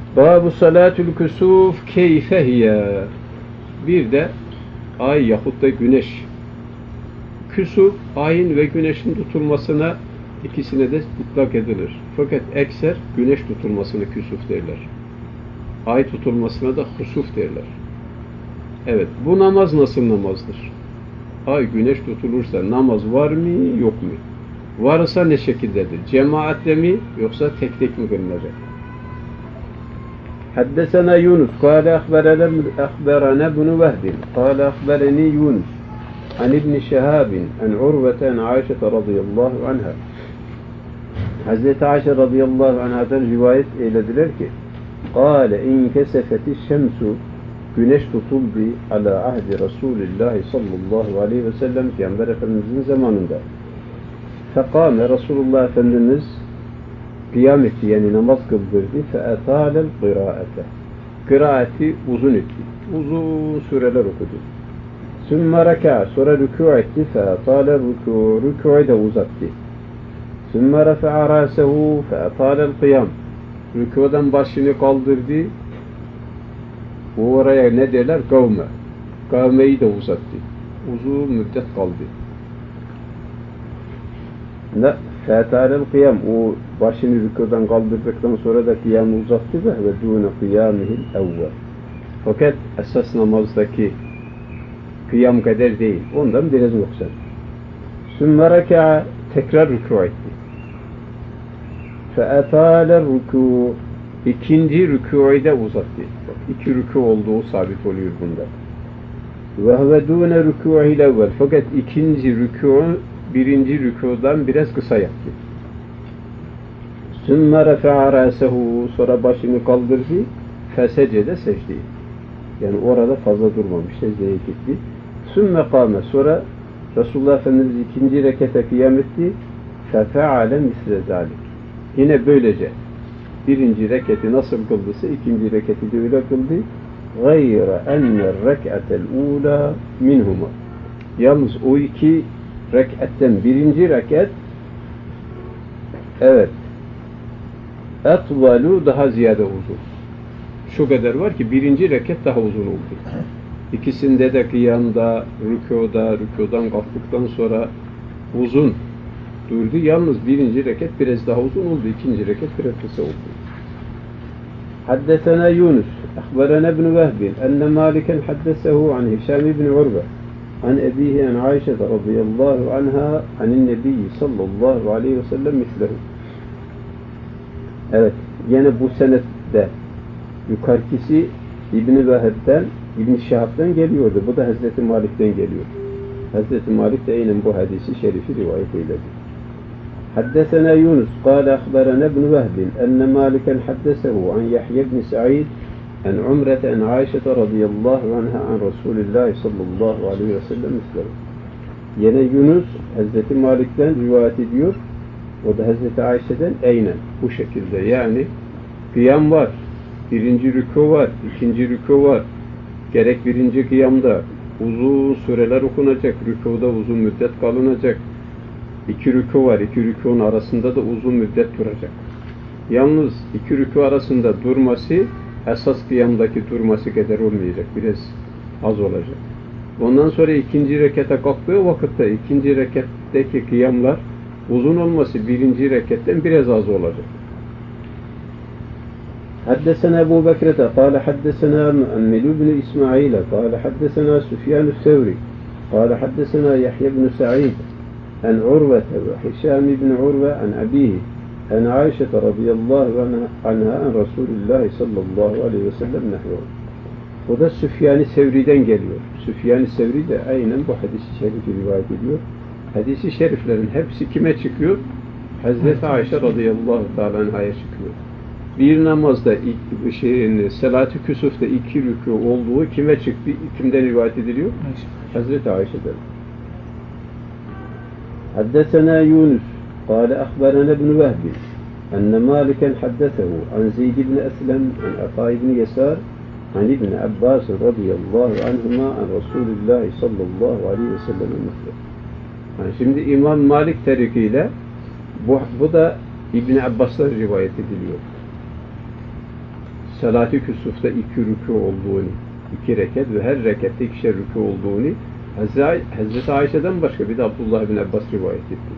Babu salatül kusuf keyfe hiye. Bir de ay yahut da güneş. Küsuf, ayın ve güneşin tutulmasına ikisine de mutlak edilir. Fakat ekser güneş tutulmasını küsuf derler. Ay tutulmasına da husuf derler. Evet, bu namaz nasıl namazdır? Ay güneş tutulursa namaz var mı yok mu? Varsa ne şekildedir? Cemaatle mi yoksa tek tek mi kılınacak? Haddesena Yunus kâle ahberana ibn Vehb kâle ahbereni Yunus an İbn Şehâb an Urve an Ayşe radıyallahu anha. Hazreti Ayşe radıyallahu anhadan rivayet eylediler ki kâle inkesefeti şemsu güneş tutuldu ala ahdi Resulullah sallallahu aleyhi ve sellem Peygamber Efendimizin zamanında. Fekâme Resulullah Efendimiz kıyam etti, yani namaz kıldırdı. Fe'etâlel kıraate. Kıraati uzun etti. Uzun süreler okudu. Sümme rekâ. Sonra rükû etti. Fe'etâlel rükû. Rükû'yu da uzattı. Sümme refe'a râsehu. Fe'etâlel kıyam. Rükû'dan başını kaldırdı. Bu oraya ne derler? Kavme. Kavmeyi de uzattı. Uzun müddet kaldı. Ne? Fe'etâlel kıyam. O başını rükûdan kaldırdıktan sonra da kıyamı uzattı ve dûne kıyâmihil evvel. Fakat esas namazdaki kıyam kadar değil. Ondan biraz yoksa. Sümme rekâ. Tekrar rükû etti. Fe'etâlel rükû. İkinci rükû'yu da uzattı. İki rükû olduğu sabit oluyor bunda. Ve dûne rükû'il evvel. Fakat ikinci rükû'u birinci rükûdan biraz kısa yaptı. Sümme refe'a râsehu. Sonra başını kaldırdı. Fesecede secde. Yani orada fazla durmamış. Secdeye gitti. Sümme kâme. Sonra Resulullah Efendimiz ikinci rekete kıyam etti. Fefe'ale misle zâlik. Yine böylece birinci reketi nasıl kıldıysa ikinci reketi de öyle kıldı. Gayre enne rek'atel ula minhuma. Yalnız o iki rekatten birinci rekat evet etvalu daha ziyade uzun. Şu kadar var ki birinci rekat daha uzun oldu. İkisinde de kıyamda, rükudan kalktıktan sonra uzun durdu. Yalnız birinci rekat biraz daha uzun oldu. İkinci rekat biraz kısa oldu. Haddesena Yunus ahberana ibn Vehb enne Maliken haddesehu an Hişam ibn Urve an ebihi an Ayşe radıyallahu anha anin nebiyyi sallallahu aleyhi ve sellem mislehu. Evet, yine bu senette yukarıkisi İbn-i Vehb'den, İbn-i Şehab'den geliyordu. Bu da Hazreti Malik'ten geliyor. Hazreti Malik de aynen bu hadisi şerifi rivayet eyledi. Haddesena Yunus kâle ahberana ibn Vehb enne Maliken haddesehu an Yahya ibn Sa'id an Umrete an Ayşe radıyallahu anha an Resulullah sallallahu aleyhi ve sellem mislehu. Yine Yunus Hazreti Malik'ten rivayet ediyor. O da Hazreti Ayşe'den aynen bu şekilde, yani kıyam var, birinci rükû var, ikinci rükû var. Gerek birinci kıyamda uzun süreler okunacak, rükûda uzun müddet kalınacak. İki rükû var, iki rükûnun arasında da uzun müddet duracak. Yalnız iki rükû arasında durması esas kıyamdaki durması kadar olmayacak, biraz az olacak. Ondan sonra ikinci rekete kalktığı vakitte ikinci reketteki kıyamlar uzun olması birinci reketten biraz az olacak. Haddesena Ebu Bekrete kâle haddesena Mü'emmilü bin İsmail'e kâle haddesena Süfyan-ı Sevri kâle haddesena Yahya bin Sa'id an Urvete ve Hişam ibn Urve an abihi an Ayşe radıyallahu anha an Resulullah sallallahu aleyhi ve sellem nehru. O da Süfyan-ı Sevri'den geliyor. Süfyan-ı Sevri de aynen bu hadis-i şerifi rivayet ediyor. Hadis-i şeriflerin hepsi kime çıkıyor? Hazreti Ayşe radıyallahu ta'ala anh'a çıkıyor. Bir namazda salat-ı küsufta iki rükû olduğu kime çıktı? Kimden rivayet ediliyor? Hazreti Ayşe'den. Haddesena Yunus kâle ahberana ibn Vehb enne Maliken haddesehu an Zeyd ibn Eslem an Ata ibn Yesar an İbn Abbas radıyallahu anhuma an Resulullah sallallahu aleyhi ve sellem misle. Yani şimdi İmam Malik tarikiyle bu da İbn Abbas'tan rivayet ediliyor. salat-ı küsufta 2 rükû olduğunu, 2 rekat ve her rekatte 2'şer rükû olduğunu Hazreti Ayşe'den başka bir de Abdullah bin Abbas rivayet etti.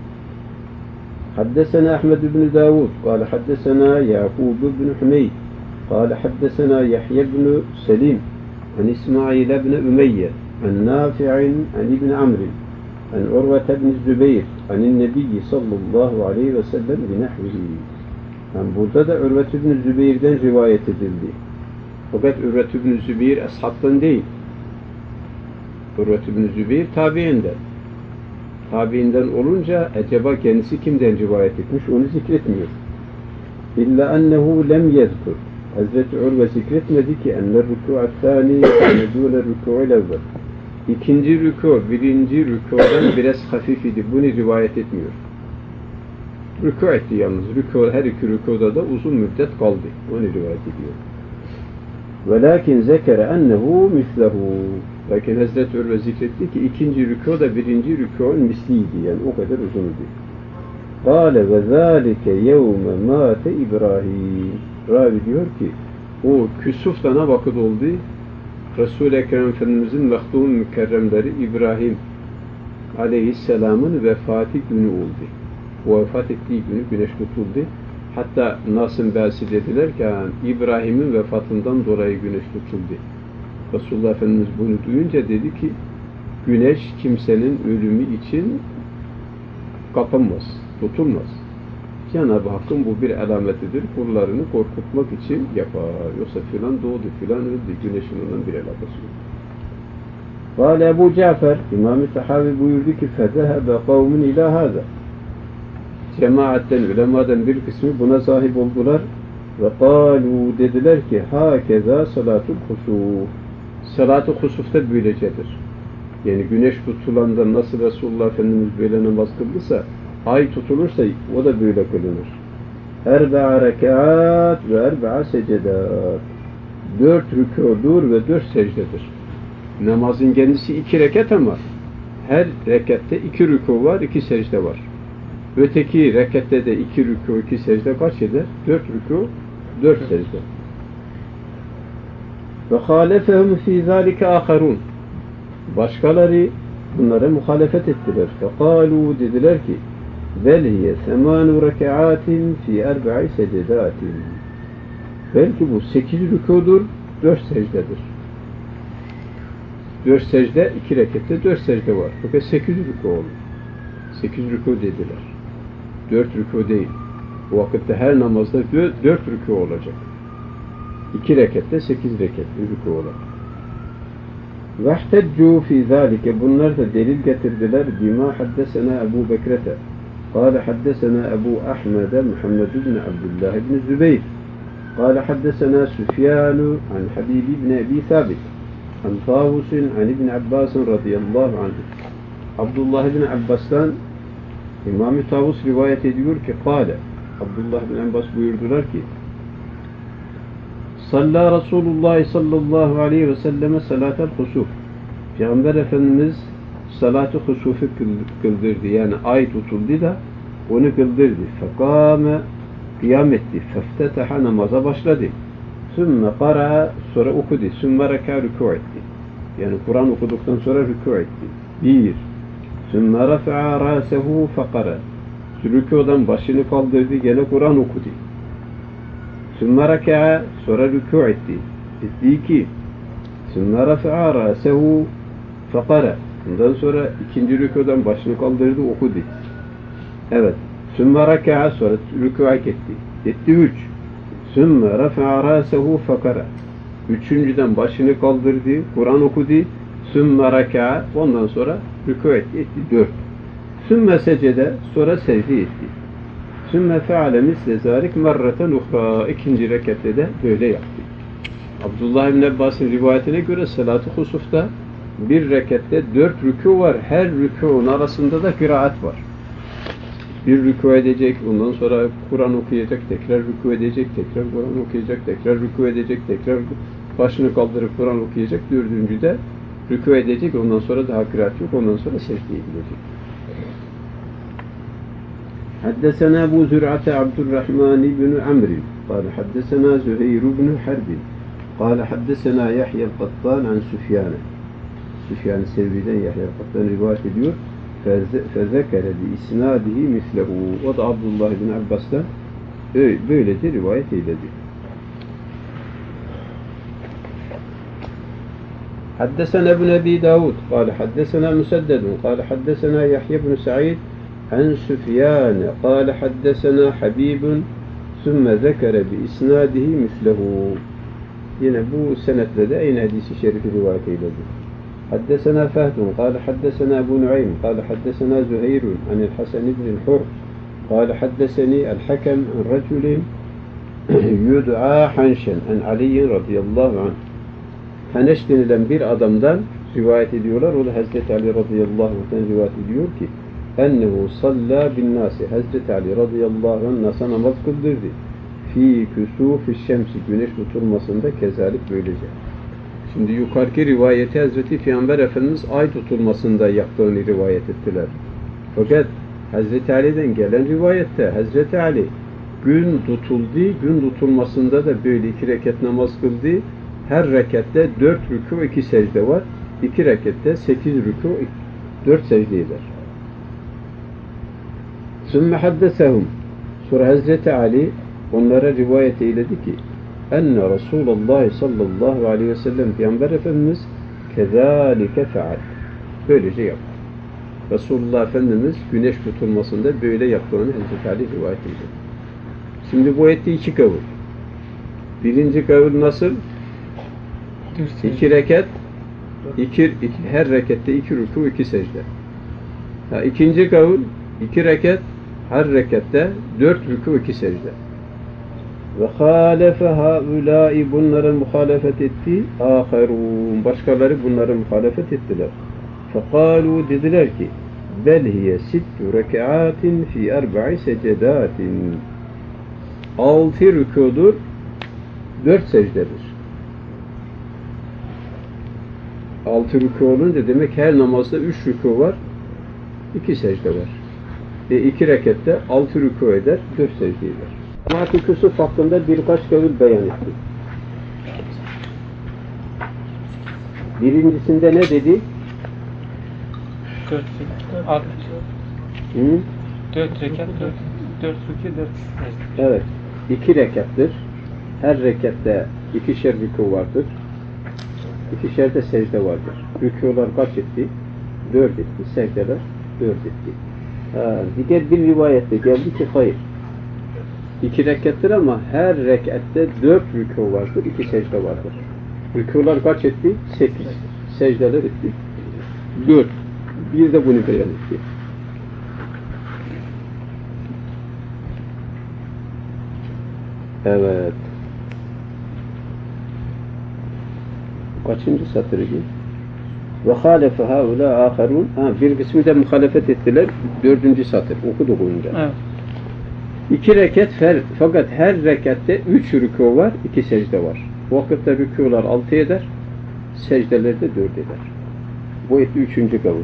حدثنا أحمد بن داود قال حدثنا يعقوب بن حميد قال حدثنا يحيى بن سليم عن إسماعيل بن أمية عن نافع عن ابن عمرو عن عروة بن الزبير عن النبي صلى الله عليه وسلم بنحوه. Yani burada da Urve ibn Zübeyr'den rivayet edildi. Fakat Urve ibn Zübeyr ashabtan değil. Urve ibn Zübeyr tabiinden. Tabiinden olunca acaba kendisi kimden rivayet etmiş onu zikretmiyor. İlla ennehu lem yezkur. Hazreti Urve zikretmedi ki enne rükû'at thâni nedûle rükû'il evvel. İkinci rükû, birinci rükû'dan biraz hafif idi. Bunu rivayet etmiyor. Rükû etti yalnız. Rükû, her iki rükûda da uzun müddet kaldı. Onu rivayet ediyor. Velakin zekere ennehu mislehu. Lakin Hazreti Urve zikretti ki ikinci rükû da birinci rükû'un misliydi. Yani o kadar uzundu. Kâle ve zâlike yevme mâte İbrahim. Ravi diyor ki o küsufta ne vakit oldu? Resul-i Ekrem Efendimizin mehdum mükerremleri İbrahim Aleyhisselam'ın vefatı günü oldu. O vefat ettiği günü güneş tutuldu. Hatta Nasım Bâsi dediler ki İbrahim'in vefatından dolayı güneş tutuldu. Resulullah Efendimiz bunu duyunca dedi ki güneş kimsenin ölümü için kapanmaz, tutulmaz. Cenab-ı Hakk'ın bu bir alametidir. Kullarını korkutmak için yapar. Yoksa filan doğdu, filan öldü. Güneşin ondan bir alakası yok. Kâle Ebu Cafer, İmam-ı Tahavi buyurdu ki فَذَهَبَ قَوْمٌ اِلٰى هَذَا. Cemaatten, ulemadan bir kısmı buna sahip oldular ve قَالُوا dediler ki هَكَذَا salatul husuf. Salat-ı husufta böylecedir. Yani güneş tutulanda nasıl Resulullah Efendimiz böyle namaz kıldıysa ay tutulursa o da böyle kılınır. Erba'a rekat ve erba'a secedat. 4 rükûdur ve 4 secdedir. Namazın kendisi 2 rekat ama her rekatte 2 rükû var, 2 secde var. Öteki rekatte de 2 rükû, 2 secde kaç eder? 4 rükû, 4 secde. Ve halefehum fî zâlike âkharûn. Başkaları bunlara muhalefet ettiler. Fekâlû dediler ki bel hiye semânu rekâatin fî erba'i secedâtin. Belki bu 8 rükûdur, 4 secdedir. 4 secde, 2 rekatte 4 secde var. Fakat 8 rükû olur. 8 rükû dediler. 4 rükû değil. Bu vakitte her namazda 4 rükû olacak. 2 rekatte 8 rekatli rükû olacak. وَاحْتَجُّوا فِي ذَٰلِكَ. Bunlar da delil getirdiler. بِمَا حَدَّسَنَا أَبُو بَكْرَةَ قال حدثنا أبو أحمد محمد بن عبد الله بن الزبير قال حدثنا سفيان عن حبيب بن أبي ثابت عن طاووس عن ابن عباس رضي الله عنه. Abdullah bin Abbas'tan İmam-ı Tavus rivayet ediyor ki قال Abdullah bin Abbas buyurdular ki Salla Resulullah sallallahu aleyhi ve selleme salatel husuf. Peygamber Efendimiz salat-ı husufu kıldırdı. Yani ay tutuldu da onu kıldırdı. Fekâme kıyam etti. Feftetaha namaza başladı. Sümme kara sonra okudu. Sümme reka rükû etti. Yani Kur'an okuduktan sonra rükû etti. 1. Sümme rafa'a râsehu fekara. Rükûdan başını kaldırdı. Gene Kur'an okudu. Sümme reka'a sonra rükû etti. Etti 2. Sümme rafa'a râsehu fekara. Ondan sonra ikinci rükûdan başını kaldırdı, okudu. Evet. Sümme reka'a sonra rükû'a etti. Etti 3. Sümme rafa'a râsehu fekara. Üçüncüden başını kaldırdı, Kur'an okudu. Sümme reka'a ondan sonra rükû etti. Etti 4. Sümme secede sonra secde etti. Sümme feale misle zâlik merreten uhra. İkinci rekatte de böyle yaptı. Abdullah ibn Abbas'ın rivayetine göre salat-ı husufta bir rekatte 4 rükû var. Her rükûun arasında da kıraat var. Bir rükû edecek, ondan sonra Kur'an okuyacak, tekrar rükû edecek, tekrar Kur'an okuyacak, tekrar rükû edecek, tekrar başını kaldırıp Kur'an okuyacak. Dördüncüde rükû edecek, ondan sonra daha kıraat yok, ondan sonra secdeye gidecek. حدثنا أبو زرعة عبد الرحمن بن عمرو قال حدثنا زهير بن حرب قال حدثنا يحيى القطان عن سفيان Sevri'den Yahya el-Qattan rivayet ediyor. Fezekere bi isnadihi mislehu. O da Abdullah bin Abbas'tan böylece rivayet eyledi. حدثنا ابن أبي داود قال حدثنا مسدد قال حدثنا يحيى بن سعيد عن سفيان قال حدثنا حبيب ثم ذكر بإسناده مثله. Yine bu senetle de aynı hadisi şerifi rivayet eyledi. حدثنا فهد قال حدثنا أبو نعيم قال حدثنا زهير عن الحسن بن الحر قال حدثني الحكم عن رجل يدعى حنشا عن علي رضي الله عنه. Haneş denilen bir adamdan rivayet ediyorlar. O da Hazreti Ali radıyallahu anh'tan rivayet ediyor ki ennehu salla bin nasi. Hazreti Ali radıyallahu anh nasa namaz kıldırdı. Fi küsufi şemsi. Güneş tutulmasında kezalik böylece. Şimdi yukarıki rivayeti Hazreti Peygamber Efendimiz ay tutulmasında yaptığını rivayet ettiler. Fakat Hazreti Ali'den gelen rivayette Hazreti Ali gün tutuldu, gün tutulmasında da böyle 2 rekat namaz kıldı. Her rekatte 4 rükû 2 secde var. 2 rekatte 8 rükû 4 secde eder. Sümme haddesehum. Sonra Hazreti Ali onlara rivayet eyledi ki enne Resulullah sallallahu aleyhi ve sellem Peygamber Efendimiz kezalike feal. Böylece yaptı. Resulullah Efendimiz güneş tutulmasında böyle yaptığını Hazreti Ali rivayet ediyor. Şimdi bu etti 2 kavul. Birinci kavul nasıl? 2 rekat, her rekatte 2 rükû 2 secde. İkinci kavul 2 rekat, her rekatte 4 rükû 2 secde. Ve hâlefe hâulâi bunlara muhalefet etti. Âherûn başkaları bunlara muhalefet ettiler. Fekâlû dediler ki bel hiye 6 rekâtin fî 4 secedâtin. 6 rükûdur, 4 secdedir. 6 rükû olunca demek her namazda 3 rükû var, 2 secde var. 2 rekatte 6 rükû eder, 4 secde eder. Salat-ı Küsuf hakkında birkaç kavil beyan etti. Birincisinde ne dedi? 4 rekat, 4 rükû, 4 secde. Evet. 2 rekattır. Her rekatte 2'şer rükû vardır. 2'şer de secde vardır. Rükûlar kaç etti? 4 etti. Secdeler 4 etti. Diğer bir rivayette geldi ki hayır. 2 rekattır ama her rekatte 4 rükû vardır. 2 secde vardır. Rükûlar kaç etti? 8. Secdeler etti 4. Bir de bunu beyan etti. Evet. Kaçıncı satır gibi? Ve hâlefe hâulâ âherûn. Bir kısmı da muhalefet ettiler. 4. satır. Okuduk önce. Evet. 2 rekat fakat her rekatte 3 rükû var, 2 secde var. Bu vakitte rükûlar 6 eder, secdeler de 4 eder. Bu etti 3. kavul.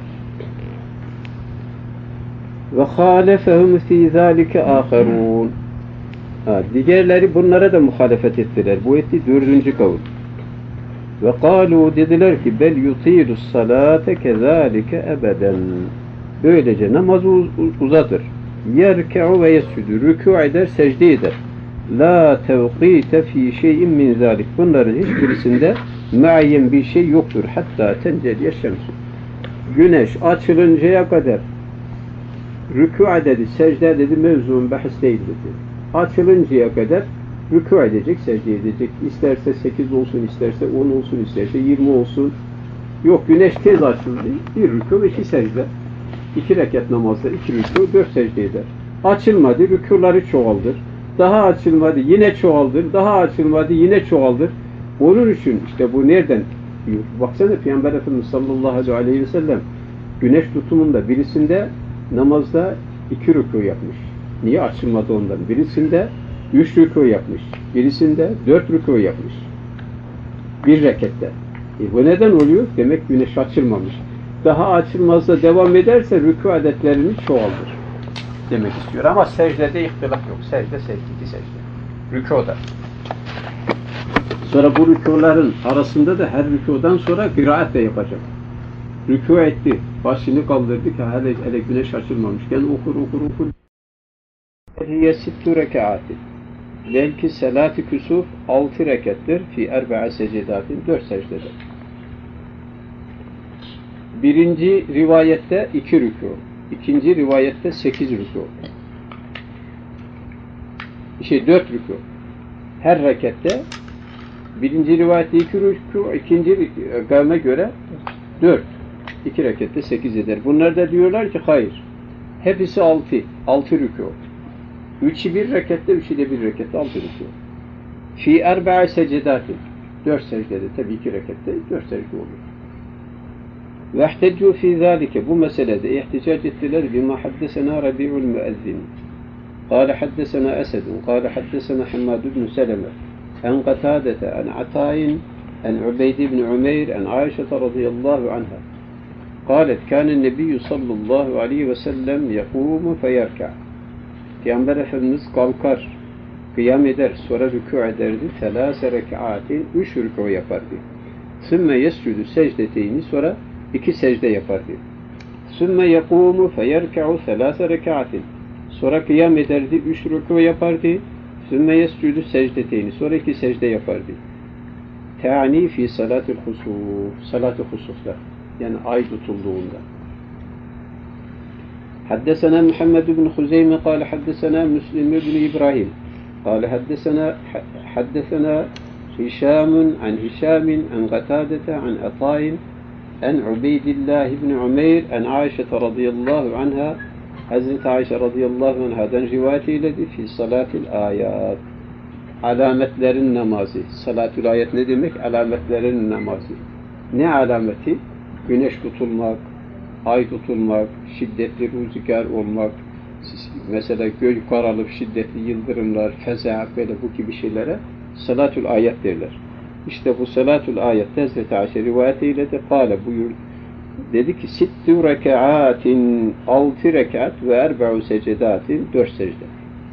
Ve hâlefehum fî zâlike âherûn. Diğerleri bunlara da muhalefet ettiler. Bu etti 4. kavul. Ve kâlû dediler ki bel yutîlus salâte kezâlike ebeden. Böylece namazı uzatır. Yerke'u ve yescudü. Rükû eder, secde eder. La tevqîte fî şeyin min zâlik. Bunların hiçbirisinde muayyen bir şey yoktur. Hatta tenceliye şemsu. Güneş açılıncaya kadar rükû dedi, secde dedi, mevzun bahis değil dedi. Açılıncaya kadar rükû edecek, secde edecek. İsterse 8 olsun, isterse 10 olsun, isterse 20 olsun. Yok, güneş tez açıldı. 1 rükû ve 2 secde. 2 rekat namazda 2 rükû, 4 secde eder. Açılmadı, rükûları çoğaldır. Daha açılmadı, yine çoğaldır. Daha açılmadı, yine çoğaldır. Onun için işte bu nereden diyor? Baksana Peygamber Efendimiz sallallahu aleyhi ve sellem güneş tutumunda birisinde namazda 2 rükû yapmış. Niye açılmadı ondan? Birisinde 3 rükû yapmış. Birisinde 4 rükû yapmış. 1 rekatte. Bu neden oluyor? Demek güneş açılmamış. Daha açılmazsa devam ederse rükû adetlerini çoğaldır. demek istiyor. Ama secdede ihtilaf yok. Secde, iki secde. Rükûda. Sonra bu rükûların arasında da her rükûdan sonra kıraat de yapacak. Rükû etti. Başını kaldırdı ki hele güneş açılmamışken okur. Hiye sittu rekaatin. Belki salat-ı küsuf 6 rekattir. Fi erba'a secedatin. 4 secdede. Birinci rivayette 2 rükû. İkinci rivayette 8 rükû. 4 rükû. Her rekatte birinci rivayette 2 rükû, ikinci kavme göre 4. 2 rekatte 8 eder. Bunlar da diyorlar ki hayır. Hepsi 6 rükû. 3'ü bir rekatte, 3'ü de bir rekatte 6 rükû. Fi erba'a secedatin. 4 secdede tabii 2 rekatte 4 secde olur. وَاحْتَجُّوا فِي ذَٰلِكَ Bu meselede ihticac ettiler بِمَا حَدَّسَنَا رَبِيعُ الْمُؤَذِّنِ قال حدثنا أسد قال حدثنا حماد بن سلمة عن قتادة عن عطاء عن عبيد بن عمير عن عائشة رضي الله عنها قالت كان النبي صلى الله عليه وسلم يقوم فيركع Peygamber Efendimiz kalkar, kıyam eder, sonra rükû ederdi. Selâse rekâtin, 3 rükû yapardı. Sümme yescudü secdeteyni, sonra 2 secde yapardı. Sümme yekûmu feyerka'u selâse rekâtin. Sonra kıyam ederdi, 3 rükû yapardı. Sümme yescudü secdeteyni, sonra 2 secde yapardı. Te'ani fi salâtul husûf, salâtul husuflar. Yani ay tutulduğunda. حدثنا محمد بن خزيمة قال حدثنا مسلم بن إبراهيم قال حدثنا هشام عن هشام عن قتادة عن عطاء عن عبيد الله بن عمير عن عائشة رضي الله عنها Hazreti Ayşe radıyallahu anhadan rivayet eyledi fi salatil ayat. Alametlerin namazı. Salatül ayet ne demek? Alametlerin namazı. Ne alameti? Güneş tutulmak, ay tutulmak, şiddetli rüzgar olmak, mesela gök karalıp şiddetli yıldırımlar, feza, böyle bu gibi şeylere salatül ayet derler. İşte bu salatül ayette Hazreti Ayşe rivayet eyledi. Kâle buyur. Dedi ki sittü rekaatin 6 rekat ve erba'u secedatin 4 secde.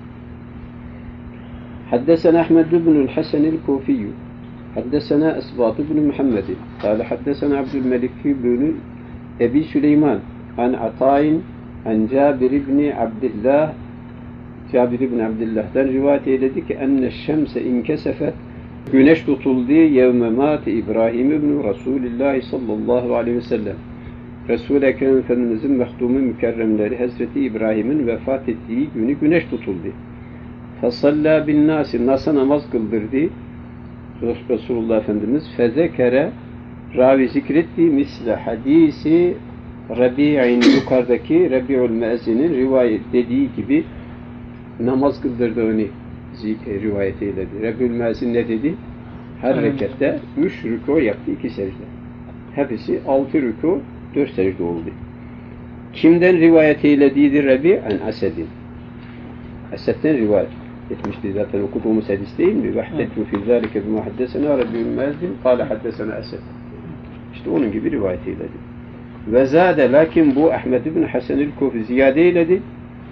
Haddesena Ahmed ibn Hasan el-Kufi. Haddesena Esbat ibn Muhammed. Kâle haddesena Abdülmelik ibn Ebi Süleyman an Ata'in an Cabir ibn Abdillah. Cabir ibn Abdillah'dan rivayet eyledi ki enne şemse inkesefet, güneş tutuldu yevme mâti İbrahim ibn Resulullah sallallahu aleyhi ve sellem. Resul-i Ekrem Efendimizin mehdumu mükerremleri Hazreti İbrahim'in vefat ettiği günü güneş tutuldu. Fasalla bin nasi, nasa namaz kıldırdı Resulullah Efendimiz. Fezekere, ravi zikretti misle hadisi Rabi'in, yukarıdaki Rabi'ül Müezzinin rivayet dediği gibi namaz kıldırdığını rivayet eyledi. Rabi'ül Müezzin ne dedi? Her rekatte 3 rükû yaptı, 2 secde. Hepsi 6 rükû, 4 secde oldu. Kimden rivayet eylediğidir Rabi? An Esed'in. Esed'den rivayet etmişti zaten okuduğumuz hadis değil mi? Vehtettu fi zâlike bimâ haddesena Rabi'ül Müezzin kâle haddesena Esed. İşte onun gibi rivayet eyledi. Ve zâde, lakin bu Ahmed ibn Hasan el-Kufi ziyade eyledi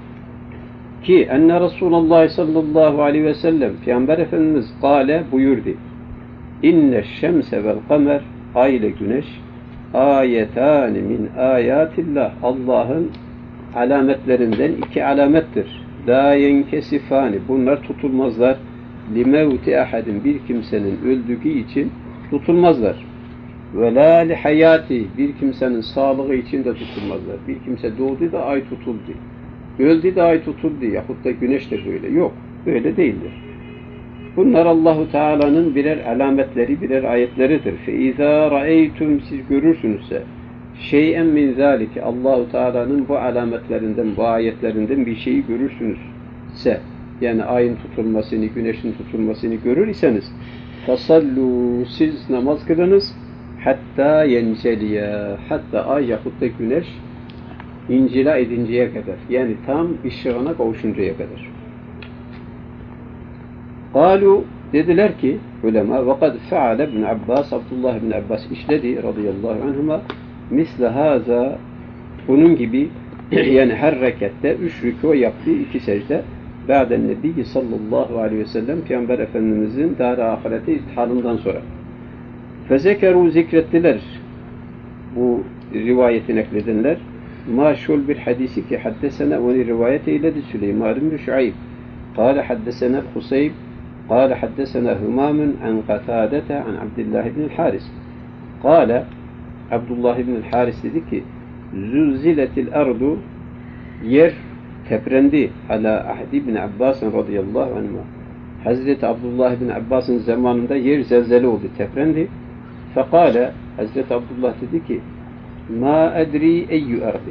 ki enne Resulullah sallallahu aleyhi ve sellem Peygamber Efendimiz kâle buyurdu. İnne şemse vel kamer, ay ile güneş ayetâni min âyâtillah, Allah'ın alametlerinden 2 alamettir. La yenkesifâni, bunlar tutulmazlar. Limevti ahadin, bir kimsenin öldüğü için tutulmazlar. Ve la li hayati, bir kimsenin sağlığı için de tutulmazlar. Bir kimse doğdu da ay tutuldu. Öldü de ay tutuldu. Yahut da güneş de böyle. Yok. Böyle değildir. Bunlar Allahu Teala'nın birer alametleri, birer ayetleridir. فَاِذَا رَأَيْتُمْ, siz görürsünüzse şeyen min zâlike, Allahu Teala'nın bu alametlerinden, bu ayetlerinden bir şeyi görürsünüzse, yani ayın tutulmasını, güneşin tutulmasını görür iseniz فَصَلُّوا, siz namaz kılınız hatta yenceliye, hatta ay yahut da güneş incila edinceye kadar, yani tam ışığına kavuşuncaya kadar. Kalu, dediler ki ulema, وَقَدْ فَعَلَ ibn Abbas, Abdullah ibn Abbas işledi radıyallahu anhuma misle haza, bunun gibi Yani her rekatte 3 rükû yaptığı 2 secde. Ba'den Nebi sallallahu aleyhi ve sellem Peygamber Efendimizin dar-ı ahirete irtihalından sonra. Fezekeru zikrettiler. Bu rivayeti nakledenler. Maşul bir hadisi ki haddesena onu rivayet eyledi Süleyman bin Şuayb. Kâle haddesena Huseyb. Kâle haddesena Hümâmun an Qatâdete an Abdullah ibn Haris. Kâle Abdullah ibn Haris dedi ki Zülziletil ardu yer teprendi ala ahdi ibn Abbas radıyallahu anhuma. Hazreti Abdullah ibn Abbas'ın zamanında yer zelzele oldu, teprendi. Fekale Hazreti Abdullah dedi ki ma edri eyyü ardi.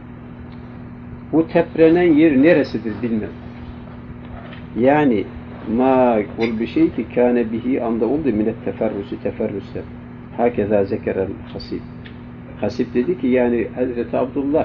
Bu teprenen yer neresidir bilmem. Yani ma ol bir şey ki kâne bihi anda oldu minet teferrusi teferrüste. Hakeza zekerel hasib. Hasib dedi ki yani Hazreti Abdullah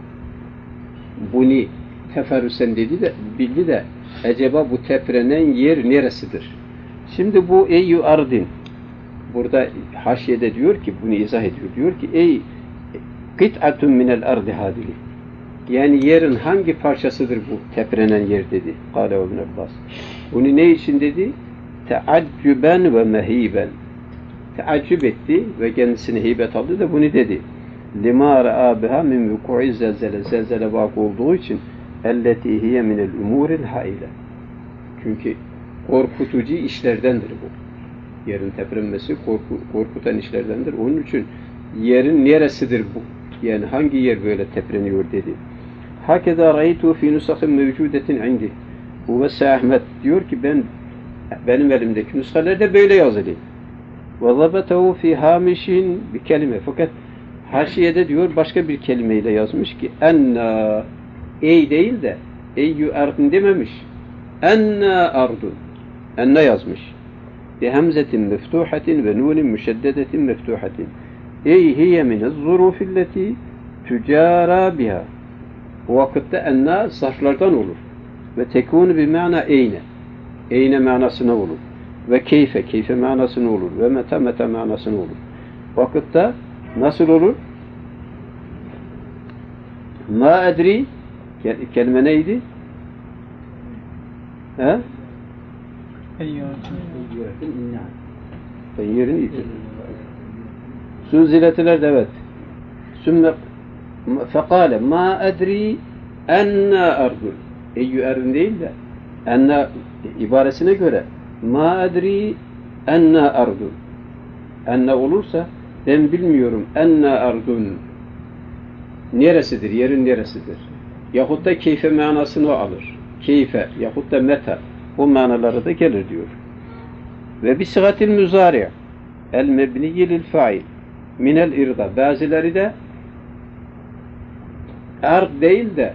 bunu teferrüsen dedi de bildi de acaba bu teprenen yer neresidir? Şimdi bu eyyü ardin burada haşiyede diyor ki bunu izah ediyor. Diyor ki ey kıt'atun minel ardi hadili. Yani yerin hangi parçasıdır bu teprenen yer dedi. Kâle ibn Abbas. Bunu ne için dedi? Teaccüben ve mehiben. Teaccüp etti ve kendisine heybet aldı da bunu dedi. Lima ra'a biha min vuku'i zelzele. Zelzele vakı olduğu için elleti hiye minel umuril haile. Çünkü korkutucu işlerdendir bu. Yerin teprenmesi korkutan işlerdendir. Onun için yerin neresidir bu? Yani hangi yer böyle tepreniyor dedi. Hakeza ra'aytu fi nusakhin mevcudetin indi. Uvesse Ahmet diyor ki benim elimdeki nüshelerde böyle yazılı. Ve zabetehu fi hamishin bir kelime. Fakat haşiyede diyor başka bir kelimeyle yazmış ki enna ey değil de eyyü ardın dememiş. Enna ardun. Enna yazmış. Bi hemzetin meftuhatin ve nunin müşeddedetin meftuhatin. Ey hiye minez zurufilleti tücara biha. Bu vakitte enna zarflardan olur. Ve tekunu bi mana eyne. Eyne manasına olur. Ve keyfe manasına olur. Ve meta manasına olur. Vakitte nasıl olur? Ma edri kelime neydi? He? Ben yerini yitirdim. Suziletiler de evet. Sümme fekale ma edri enna ardun. Eyyü erdun değil de enna ibaresine göre ma edri enna ardun. Enna olursa ben bilmiyorum enna ardun neresidir, yerin neresidir. Yahut da keyfe manasını alır. Keyfe yahut da meta o manaları da gelir diyor. Ve bi sıgatil müzari' el mebniyyi lil fail minel irda. Bazıları da ard değil de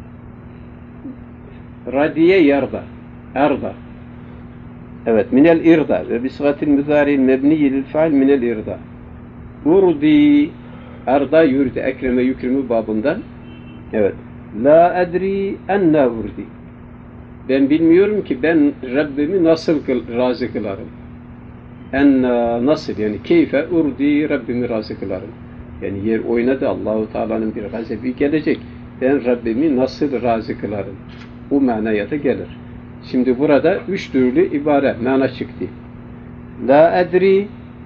radiye yarda. Arda. Evet, minel irda ve bi sıgatil müzari'il mebniyyi lil fail minel irda. Urdi arda yurdi ekreme yükrümü babından. Evet. La edri enna urdi. Ben bilmiyorum ki ben Rabbimi nasıl razı kılarım. Enna nasıl yani keyfe urdi Rabbimi razı kılarım. Yani yer oynadı Allahu Teala'nın bir gazebi gelecek. Ben Rabbimi nasıl razı kılarım. Bu manaya da gelir. Şimdi burada 3 türlü ibare mana çıktı. La edri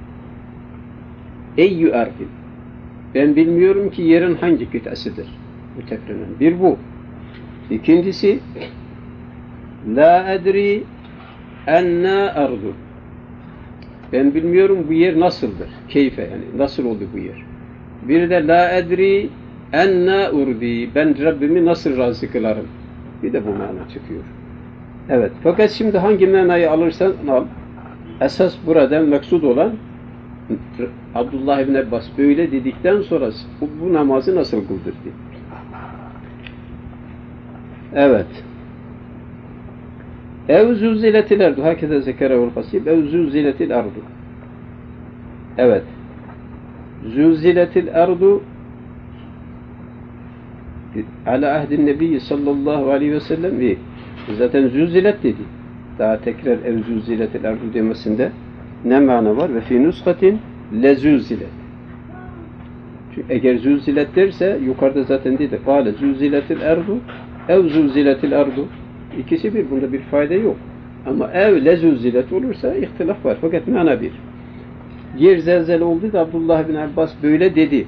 eyyü ardin. Ben bilmiyorum ki yerin hangi kütlesidir. Bu tekrarın. Bir bu. İkincisi la edri enna ardu. Ben bilmiyorum bu yer nasıldır. Keyfe yani nasıl oldu bu yer. Bir de la edri enna urdi. Ben Rabbimi nasıl razı kılarım. Bir de bu mana çıkıyor. Evet. Fakat şimdi hangi manayı alırsan al. Esas burada maksud olan Abdullah ibn Abbas böyle dedikten sonra bu namazı nasıl kıldırdı? Evet. Ev zülziletil ardu. Hakeza zekerevul hasib. Ev zülziletil ardu. Evet. Zülziletil ardu ala ahdin nebi sallallahu aleyhi ve sellem zaten zülzilet dedi. Daha tekrar ev zülziletil ardu demesinde ne mana var? Ve fi nuskatin lezülzilet. Çünkü eğer zülzilet derse yukarıda zaten dedi. Kâle zülziletil erdu ev zülziletil erdu. İkisi bir. Bunda bir fayda yok. Ama ev le zülzilet olursa ihtilaf var. Fakat mana bir. Yer zelzele oldu da Abdullah bin Abbas böyle dedi.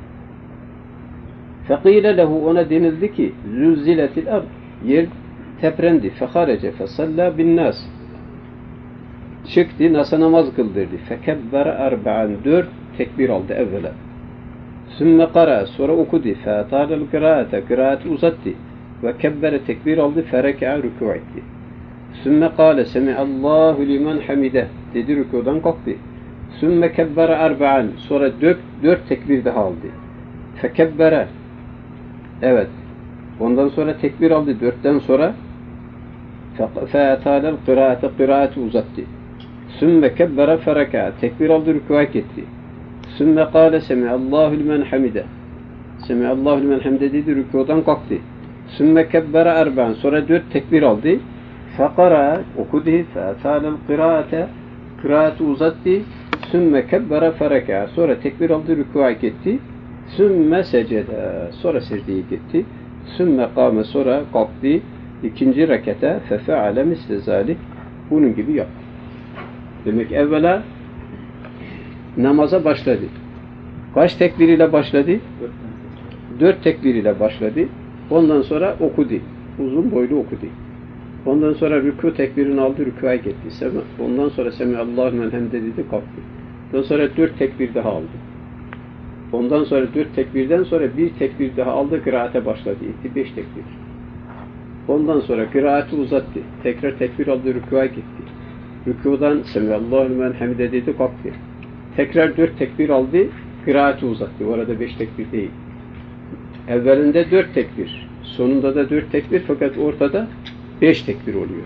Fekîle lehu ona denildi ki zülziletil erd. Yer teprendi. Feharece fesallâ bin nas. Çıktı, nasa namaz kıldırdı. Fekebbere erba'an. 4 tekbir aldı evvela. Sümme kara. Sonra okudu. Fe'atâlel kıraate. Kıraati uzattı. Ve kebbere tekbir aldı. Fereka'a rükû etti. Sümme kâle. Semi'allâhu limen hamide. Dedi rükûdan kalktı. Sümme kebbere erba'an. Sonra 4 tekbir daha aldı. Fekebbere. Evet. Ondan sonra tekbir aldı. 4'ten sonra fe'atâlel kıraate. Kıraati uzattı. Sümme kebbere fereka. Tekbir aldı, rükûa etti. Sümme kâle semi'allâhu limen hamide. Semi'allâhu limen hamide dedi, rükûdan kalktı. Sümme kebbere erba'an. Sonra 4 tekbir aldı. Fekara okudu. Fe'atâlel kıraate. Kıraatı uzattı. Sümme kebbere fereka. Sonra tekbir aldı, rükûa etti. Sümme secede. Sonra secdeye gitti. Sümme kâme. Sonra kalktı. İkinci rekete fefe'ale misle zâlik. Bunun gibi yaptı. Demek evvela namaza başladı. Kaç tekbir ile başladı? 4 tekbir ile başladı. Ondan sonra okudu. Uzun boylu okudu. Ondan sonra rükû tekbirini aldı, rükûa gitti. Ondan sonra Semi'allâhu limen hamide dedi, kalktı. Ondan sonra 4 tekbir daha aldı. Ondan sonra 4 tekbirden sonra bir tekbir daha aldı, kıraate başladı. Etti 5 tekbir. Ondan sonra kıraati uzattı. Tekrar tekbir aldı, rükûa gitti. Rükûdan Semi'allâhu limen hamide dedi, kalktı. Tekrar 4 tekbir aldı, kıraati uzattı. Orada 5 tekbir değil. Evvelinde 4 tekbir, sonunda da 4 tekbir, fakat ortada 5 tekbir oluyor.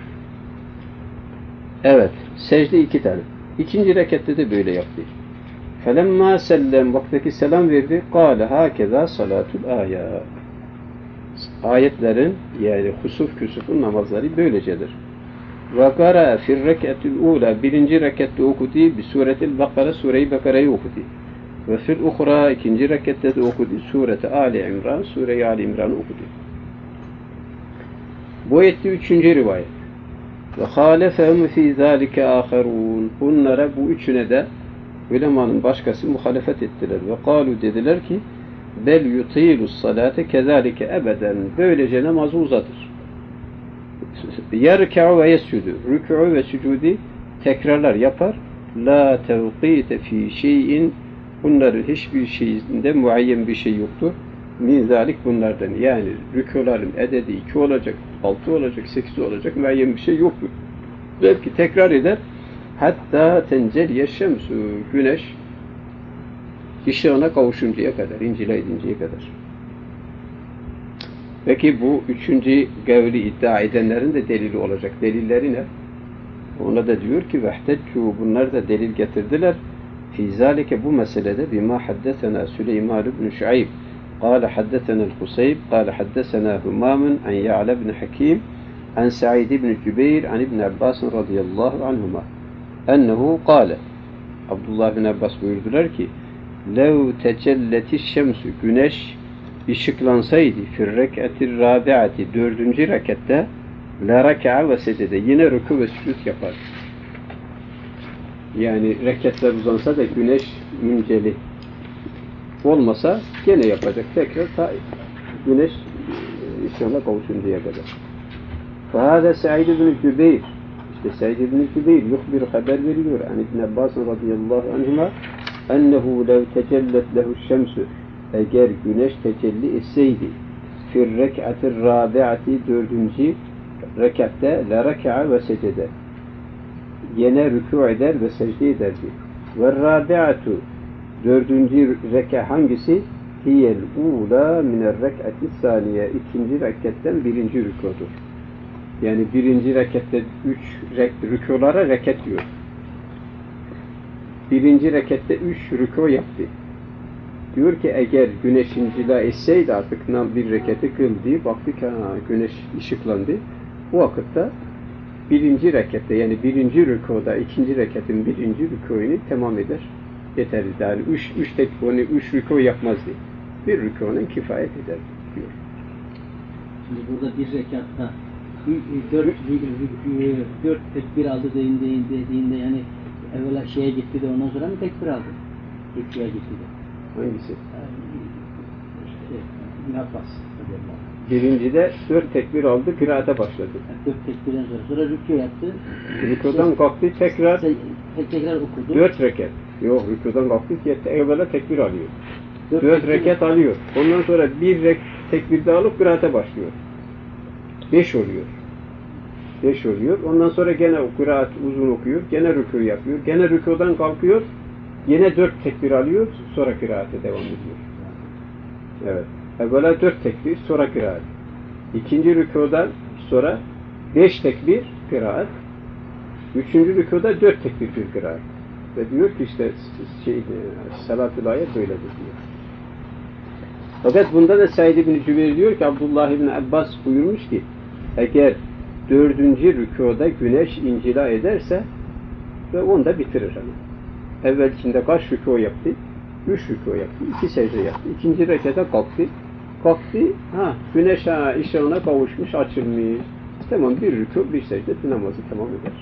Evet, secde 2 tane. İkinci rekatte de böyle yaptı. Felemma sellem, vaktaki selam verdi. Kâle hâkezâ salâtul âyâ. Ayetlerin, yani husuf küsufun namazları böylecedir. Ve gara fir rek'atil ula, birinci rekatte okudu, bi suretil Bakara, Sure-i Bakara'yı okudu. Ve fil uhra, ikinci rekatte de okudu, Sureti Ali İmran, Sure-i Ali İmran'ı okudu. Bu etti üçüncü rivayet. Ve halefehum fî zâlike âkharûn. Bunlara, bu üçüne de ulemanın başkası muhalefet ettiler. Ve kâlu, dediler ki bel yutilus salate kezalike ebeden. Böylece namazı uzatır. Yerkâ'u ve yescudu. Rükû'u ve sücudi tekrarlar yapar. La tevqîte fî şeyin. Bunların hiçbir şeyinde muayyen bir şey yoktur. Min zalik, bunlardan. Yani rükûların ededi 2 olacak, 6 olacak, 8 olacak, muayyen bir şey yoktur. Belki tekrar eder. Hatta tenceliye şemsu. Güneş ışığına kavuşuncaya kadar, incile edinceye kadar. Peki bu üçüncü kavli iddia edenlerin de delili olacak. Delilleri ne? Ona da diyor ki vehteccu, bunlar da delil getirdiler. Fî zâlike, bu meselede bima haddesena Süleyman ibn Şuayb قال حدثنا الحصيب قال حدثنا همام عن يعلى بن حكيم عن سعيد بن جبير عن ابن عباس رضي الله عنهما أنه قال Abdullah bin Abbas buyurdular ki لَوْ تَجَلَّتِ الشَّمْسُ, güneş ışıklansaydı fir rek'atir rabi'ati, 4. rekatte la reka'a ve secde, yine rükû ve sükût yapar. Yani rekatler uzansa da güneş münceli olmasa gene yapacak. Tekrar güneş ışığına kavuşuncaya kadar. فَهَذَا سَعِيدُ بْنُ جُبَيْرٍ, İşte Said ibn Cübeyr yuhbiru, haber veriyor. Yani İbn Abbas radıyallahu anhuma ennehu lev tecellet lehu şemsu, eğer güneş tecelli etseydi fir rek'atir rabi'ati, 4. rekatte la reka'a ve secde, yine rükû eder ve secde ederdi. Ve rabi'atu, 4. reka hangisi? Hiyel ula minel rek'ati saniye, 2. rekatten 1. rükûdur. Yani 1. rekatte 3 rükûlara rekat diyor. 1. rekatte 3 rükû yaptı. Diyor ki eğer güneş incila etseydi artık bir rekatı kıldı, baktık güneş ışıklandı. Bu vakitte 1. rekatte, yani 1. rükûda 2. rekatın 1. rükûunu tamam eder. yeterli. Yani üç rükû yapmaz diye. Bir rükûnun kifayet eder diyor. Şimdi burada bir rekatta dört tekbir aldı dediğinde yani evvela şeye gitti de ondan sonra mı tekbir aldı? Rükûya gitti de. Hangisi? İşte İbn Abbas. Birincide 4 tekbir aldı, kıraate başladı. Yani 4 tekbirden sonra rükû yaptı. Rükûdan kalktı, tekrar tekrar okudu. 4 rekat. Yok, rükûdan kalktı, evvela tekbir alıyor. 4 rekat alıyor. Ondan sonra bir tekbir daha alıp kıraate başlıyor. 5 oluyor. 5 oluyor. Ondan sonra gene o kıraat uzun okuyor. Gene rükû yapıyor. Gene rükûdan kalkıyor. Yine 4 tekbir alıyor. Sonra kıraate devam ediyor. Evet. Evvela 4 tekbir, sonra kıraat. İkinci rükûdan sonra 5 tekbir, kıraat. Üçüncü rükûda 4 tekbir, bir kıraat. Ve diyor ki işte salat-ül ayet böyledir diyor. Fakat bunda da Said ibn Cübeyr diyor ki Abdullah ibn Abbas buyurmuş ki eğer 4. rükûda güneş incila ederse ve onu da bitirir hani. Evvelkinde kaç rükû yaptı? 3 rükû yaptı. 2 secde yaptı. İkinci rekete kalktı. Güneş ışığına kavuşmuş, açılmış. Tamam, bir rükû, bir secde namazı tamam eder.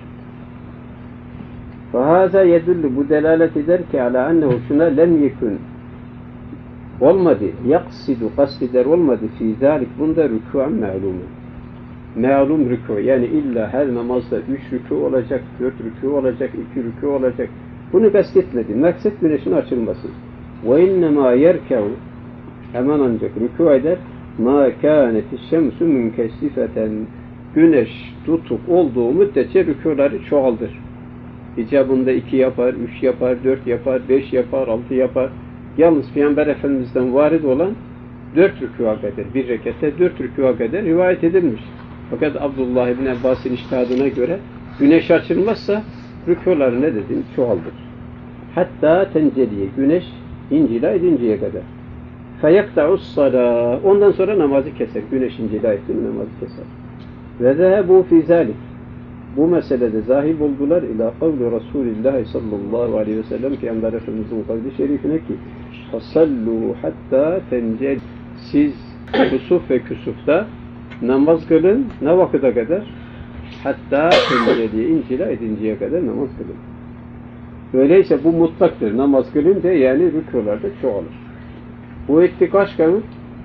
فَهَذَا يَدُلُّ Bu delalet eder ki ala ennehu şuna lem yekun olmadı. Yaksidu kasteder olmadı fi zalik bunda rükû'an ma'lumun. Ma'lum rükû yani illa her namazda 3 rükû olacak, 4 rükû olacak, 2 rükû olacak. Bunu kastetmedi. Maksat güneşin açılması. وَاِنَّمَا يَرْكَوْ Hemen ancak rükû eder. مَا كَانَتِ الشَّمْسُ مُنْكَسِفَةً Güneş tutuk olduğu müddetçe rükûları çoğaldır. İcabında 2 yapar, 3 yapar, 4 yapar, 5 yapar, 6 yapar. Yalnız Peygamber Efendimiz'den varid olan 4 rükûa kadar, bir rekatte 4 rükûa kadar rivayet edilmiş. Fakat Abdullah ibn Abbas'ın içtihadına göre güneş açılmazsa rükûları ne dedim? Çoğaldır. Hatta tenceliye, güneş incila edinceye kadar. فَيَقْتَعُ الصَّلَاةِ Ondan sonra namazı keser. Güneş incila ettiğinde namazı keser. وَذَهَبُوا فِي ذَلِكَ Bu meselede zahib oldular ila kavli Resulullah sallallahu aleyhi ve sellem Peygamber Efendimiz'in kavli şerifine ki فَصَلُّوا hatta tencel Siz kusuf ve küsufta namaz kılın ne vakıda kadar? Hatta tenceliye incila edinceye kadar namaz kılın. Öyleyse bu mutlaktır. Namaz kılınca yani rükûlarda çoğalır. Bu etti kaç kavim?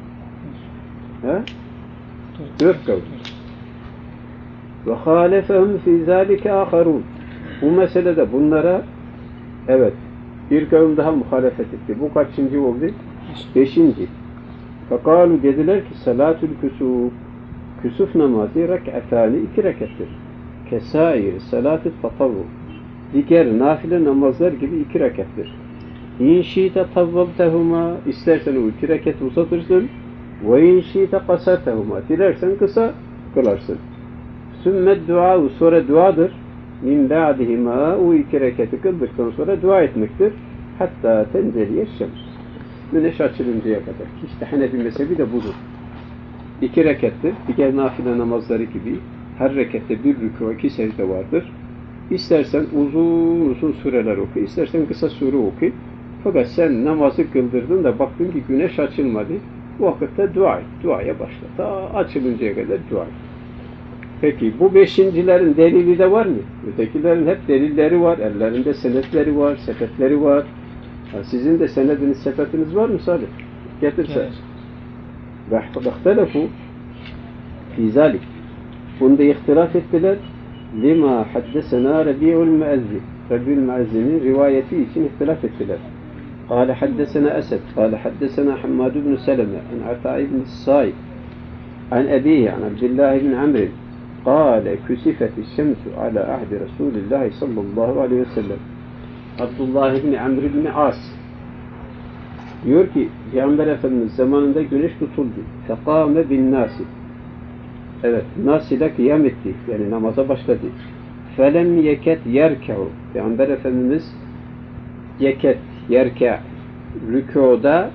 4 kavim. Ve halefehum fî zâlike âkharûn. Bu meselede bunlara bir kavim daha muhalefet etti. Bu kaçıncı oldu? 5. Fekâlu dediler ki salâtul küsûf küsuf namazı rek'atâni 2 rekettir. Kesâir salâtul tatavvu diğer nafile namazlar gibi 2 rekettir. İnşîte tavvaltehuma istersen o 2 reket uzatırsın ve inşîte kasartehuma dilersen kısa kılarsın. Sümmet dua sonra duadır. Min ba'dihima o 2 reketi kıldıktan sonra dua etmektir. Hatta tenzeliye şems. Güneş açılıncaya kadar. İşte Hanefi mezhebi de budur. 2 rekettir. Diğer nafile namazları gibi her rekette 1 rükû 2 secde vardır. İstersen uzun sureler oku, istersen kısa sure oku. Fakat sen namazı kıldırdın da baktın ki güneş açılmadı. Bu vakitte dua et. Duaya başla. Ta açılıncaya kadar dua et. Peki bu 5.'lerin delili de var mı? Ötekilerin hep delilleri var. Ellerinde senetleri var, sepetleri var. Sizin de senediniz, sepetiniz var mı Salih? Getirse. وَاَخْتَلَفُوا فِي ذَلِكَ Bunda ihtilaf ettiler. لِمَا حَدَّسَنَا رَبِيعُ الْمُعَزِّمِ Rabi'ül Muazzim'in rivayeti için ihtilaf ettiler. قال حدثنا أسد قال حدثنا حماد بن سلمة عن عطاء بن الصائب عن أبيه عن عبد الله بن عمرو قال كسفت الشمس على عهد رسول الله صلى الله عليه وسلم Abdullah ibn Amr ibn As diyor ki Peygamber Efendimiz zamanında güneş tutuldu. Fekâme bin nâsi nas ile kıyam etti. Yani namaza başladı. Felem yeket yerke'u Peygamber Efendimiz yerke rükûda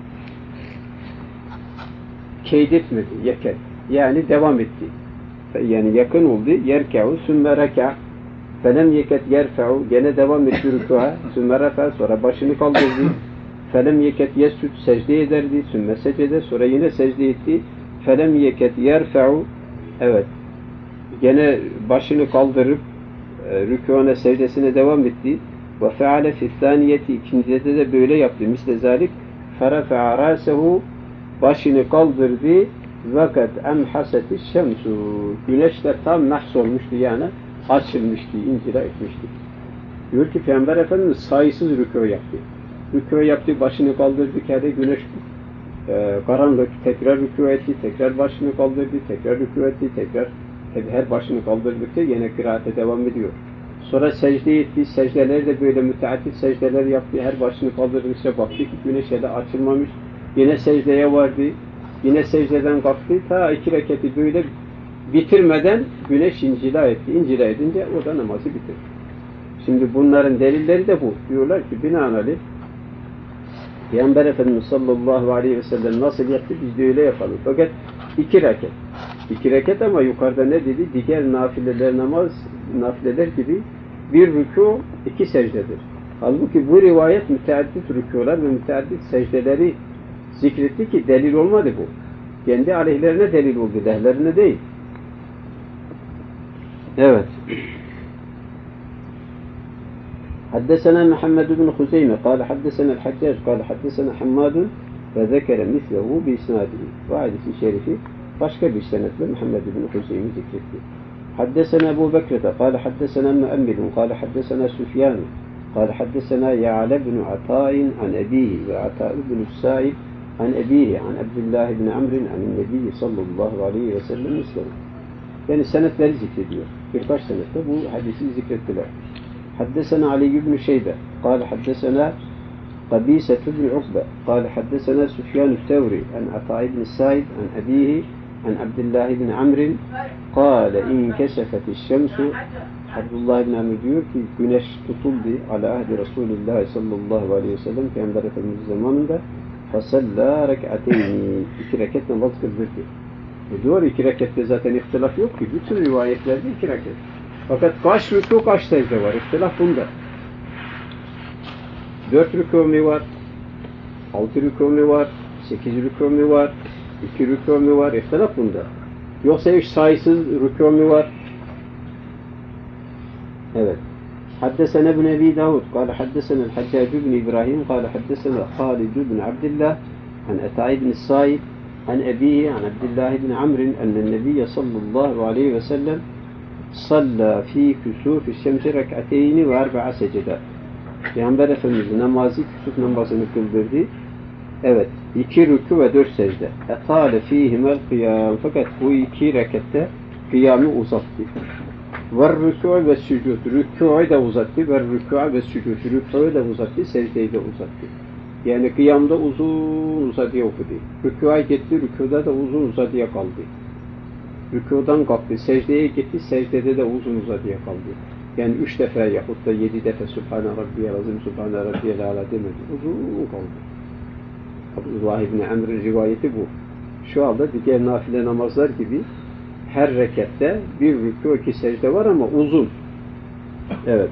keydetmedi. Yeket. Yani devam etti. Yani yakın oldu. Yerke'u sümme reka Felem yeket yerfe'u, gene devam etti rükûa. Sümme refe, sonra başını kaldırdı. Felem yeket yescud, secde ederdi. Sümme secde, sonra yine secde etti. Felem yeket yerfe'u, evet, gene başını kaldırıp rükûna, secdesine devam etti. Ve feale fi'thaniyeti, ikincide de böyle yaptı. Misle zalik, ferefe'a râsehu, başını kaldırdı. Vakat emhaseti şemsu, güneş de tam nahs olmuştu, yani açılmıştı, incila etmişti. Diyor ki Peygamber Efendimiz sayısız rükû yaptı. Rükû yaptı, başını kaldırdı, kere güneş karanlık, tekrar rükû etti, tekrar başını kaldırdı, tekrar rükû etti, tekrar her başını kaldırdıkça yine kıraate devam ediyor. Sonra secde etti, secdeler de böyle müteaddit secdeler yaptı, her başını kaldırdıkça baktı ki güneş de açılmamış, yine secdeye vardı, yine secdeden kalktı, ta 2 reketi böyle bitirmeden güneş incila etti. İncila edince o da namazı bitirdi. Şimdi bunların delilleri de bu. Diyorlar ki binaenaleyh Peygamber Efendimiz sallallahu aleyhi ve sellem nasıl yaptı, biz de öyle yapalım. Fakat 2 reket. 2 reket ama yukarıda ne dedi? Diğer nafileler gibi 1 rükû 2 secdedir. Halbuki bu rivayet müteaddit rükûlar ve müteaddit secdeleri zikretti ki delil olmadı bu. Kendi aleyhlerine delil oldu, lehlerine değil. Evet. حدثنا محمد بن خزيمة قال حدثنا الحجاج قال حدثنا حماد فذكر مثله بإسناده. Bu hadisi şerifi başka bir senetle Muhammed bin Hüseyin zikretti. حدثنا أبو بكرة قال حدثنا مؤمل قال حدثنا سفيان قال حدثنا يعلى بن عطاء عن أبيه وعطاء بن السائب عن أبيه عن عبد الله بن عمرو عن النبي صلى الله عليه وسلم مثله. Yani senetleri zikrediyor. Birkaç senette bu hadisi zikrettiler. حدثنا علي بن شيبة قال حدثنا قبيسة بن عقبة قال حدثنا سفيان الثوري عن عطاء بن السائب عن أبيه عن عبد الله بن عمرو قال انكشفت الشمس. Abdullah ibn Amr diyor ki güneş tutuldu ala ahdi Resulullah sallallahu aleyhi ve sellem Peygamber Efendimiz zamanında fasalla rek'ateyni 2 rekat namaz kıldırdı. Diyor 2 rekatte zaten ihtilaf yok ki. Bütün rivayetlerde 2 rekat. Fakat kaç rükû kaç secde var? İhtilaf bunda. 4 rükû mu var? 6 rükû mu var? 8 rükû mu var? 2 rükû mu var? İhtilaf bunda. Yoksa hiç sayısız rükû mu var? Evet. حدثنا ابن أبي داود قال حدثنا الحجاج بن إبراهيم قال حدثنا خالد بن عبد الله عن عطاء بن الصائب عن أبيه عن عبد الله بن عمرو أن النبي صلى الله عليه وسلم صلى في كسوف الشمس ركعتين وأربع سجدات. Peygamber Efendimiz namazı, küsuf namazını kıldırdı. Evet, 2 rükû ve 4 secde. Etâle fîhimel kıyâm. Fakat bu 2 rekatte kıyamı uzattı. Ve rükû ve sücud. Rükû'yu da uzattı. Ve rükû ve sücud. Rükû'yu da uzattı, secdeyi de uzattı. Yani kıyamda uzun uzadıya okudu. Rükû'a gitti, rükûda da uzun uzadıya kaldı. Rükûdan kalktı, secdeye gitti, secdede de uzun uzadıya kaldı. Yani 3 defa yahut da 7 defa Sübhane Rabbiyel Azim, Sübhane Rabbiyel Ala demedi. Uzun kaldı. Abdullah ibn Amr'ın rivayeti bu. Şu anda diğer nafile namazlar gibi her rekatte 1 rükû 2 secde var ama uzun. Evet.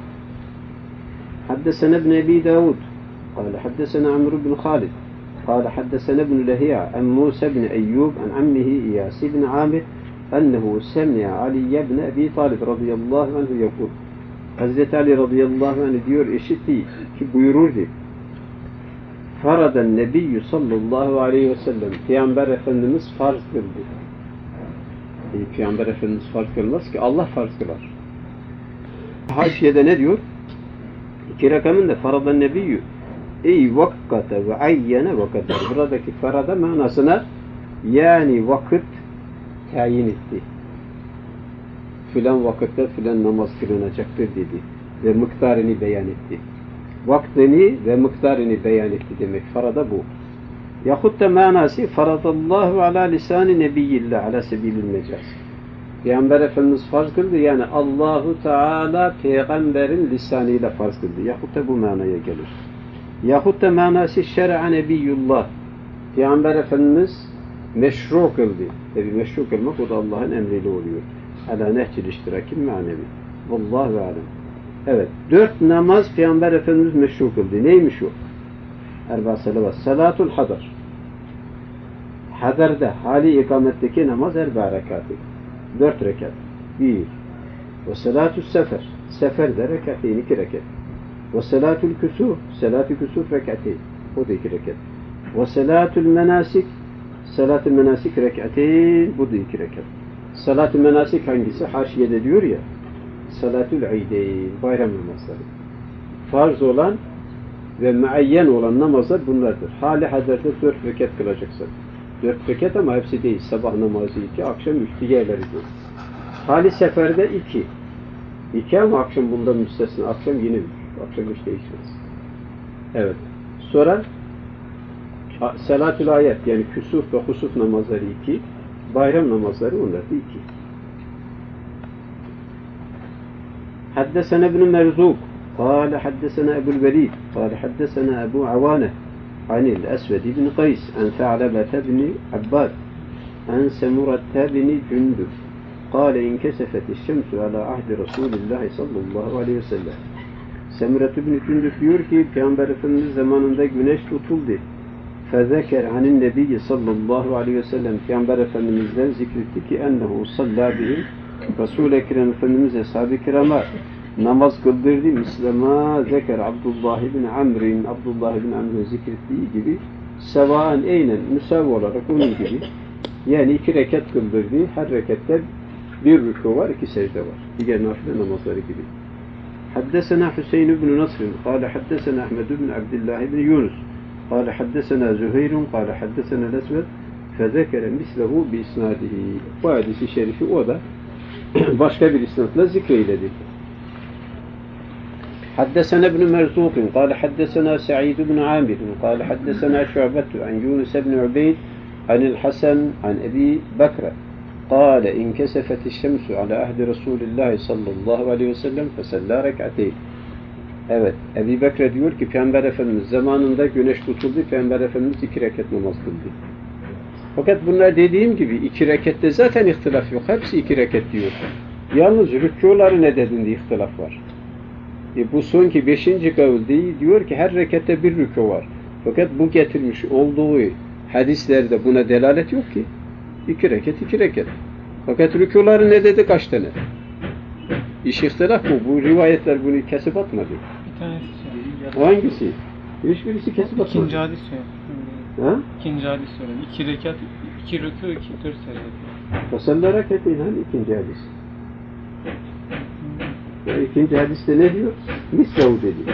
حدثنا ابن أبي داود قال حدثنا عمرو بن خالد قال حدثنا ابن لهيعة عن موسى بن أيوب عن عمه إياس بن عامر أنه سمع علي بن أبي طالب رضي الله عنه يقول Hazreti Ali radıyallahu anh diyor, işitti ki buyururdu. Faradan Nebiyyü sallallahu aleyhi ve sellem Peygamber Efendimiz farz kıldı. Peygamber Efendimiz farz kılmaz ki, Allah farz kılar. Haşiyede ne diyor? 2 rakamında faradan Nebiyyü ey vakkate ve ayyene vakate. Buradaki farada manasına yani vakit tayin etti. Filan vakitte filan namaz kılınacaktır dedi. Ve miktarını beyan etti. Vaktini ve miktarını beyan etti demek. Farada bu. Yahut da manası faradallahu ala lisani nebiyyillah ala sebilil mecaz. Peygamber Efendimiz farz kıldı. Yani Allahu Teala peygamberin lisanıyla farz kıldı. Yahut da bu manaya gelir. Yahut da manası şer'a nebiyyullah. Peygamber Efendimiz meşru kıldı. Tabi meşru kılmak o da Allah'ın emriyle oluyor. Ala nehcil iştirakin manevi. Vallahu alem. Evet. 4 namaz Peygamber Efendimiz meşru kıldı. Neymiş o? Erba salavat. Salatul hadar. Hadarda, hali ikametteki namaz erba rekatı. 4 rekat. 1. Ve salatul sefer. Seferde rekateyn 2 rekat. Ve salatul küsuf. Salat-ı küsuf rekateyn. O da 2 rekat. Ve salatul menasik. Salat-ı menasik rekateyn. Bu da 2 rekat. Salat-ı menasik hangisi? Haşiyede diyor ya. Salatul İdeyn. Bayram namazları. Farz olan ve muayyen olan namazlar bunlardır. Hali hazırda 4 rekat kılacaksın. 4 rekat ama hepsi değil. Sabah namazı 2, akşam 3 diğerleri değil. Hali seferde 2. 2 ama akşam bundan müstesna. Akşam yine 3. Akşam 3 değişmez. Evet. Sonra Salatül Ayet yani küsuf ve husuf namazları 2. Bayram namazları onlar da 2. حدثنا ابن مرزوق قال حدثنا أبو الوليد قال حدثنا أبو عوانة عن الأسود بن قيس عن ثعلبة بن عباد عن سمرة بن جندب قال انكسفت الشمس على عهد رسول الله صلى الله عليه وسلم. Semret ibn Cündüb diyor ki Peygamber Efendimiz zamanında güneş tutuldu. فذكر عن النبي sallallahu aleyhi ve sellem Peygamber Efendimiz'den zikretti ki ennehu salla bihim Resul-i Ekrem Efendimiz Eshab-ı Kiram'a namaz kıldırdı. Müslüman zeker Abdullah ibn Amr'in Abdullah ibn Amr'in zikrettiği gibi sevaan eynen müsav olarak onun gibi yani 2 rekat kıldırdı. Her rekatte 1 rükû var, 2 secde var. Diğer nafile namazları gibi. Haddesena Hüseyin ibn Nasr قال حدثنا أحمد بن عبد الله بن يونس قال حدثنا زهير قال حدثنا الأسود فذكر مثله بإسناده. Bu hadisi şerifi o da başka bir isnatla zikreyledi. حدثنا ابن مرزوق قال حدثنا سعيد بن عامر قال حدثنا شعبة عن يونس بن عبيد عن الحسن عن أبي بكر قال انكسفت الشمس على عهد رسول الله صلى الله عليه وسلم فصلى ركعتين. Evet, Ebu Bekir diyor ki Peygamber Efendimiz zamanında güneş tutuldu, Peygamber Efendimiz 2 rekat namaz kıldı. Fakat bunlar dediğim gibi 2 rekatte zaten ihtilaf yok. Hepsi 2 rekat diyor. Yalnız rükûları ne dediğinde ihtilaf var. Bu sonki 5. kavul değil, diyor ki her rekatte 1 rükû var. Fakat bu getirmiş olduğu hadislerde buna delalet yok ki. 2 rekat, 2 rekat. Fakat rükûları ne dedi, kaç tane? İş ihtilaf mı? Bu rivayetler bunu kesip atmadı. Bir tanesi söyleyeyim. O hangisi? Hiçbirisi kesip atmadı. İkinci hadis söyleyeyim. Ha? İkinci hadis söyleyeyim. 2 rekat, 2 rükû, 2 4 secde. Fasallar rekat hani ikinci hadis. Yani ikinci hadiste ne diyor? Mislahu dedi.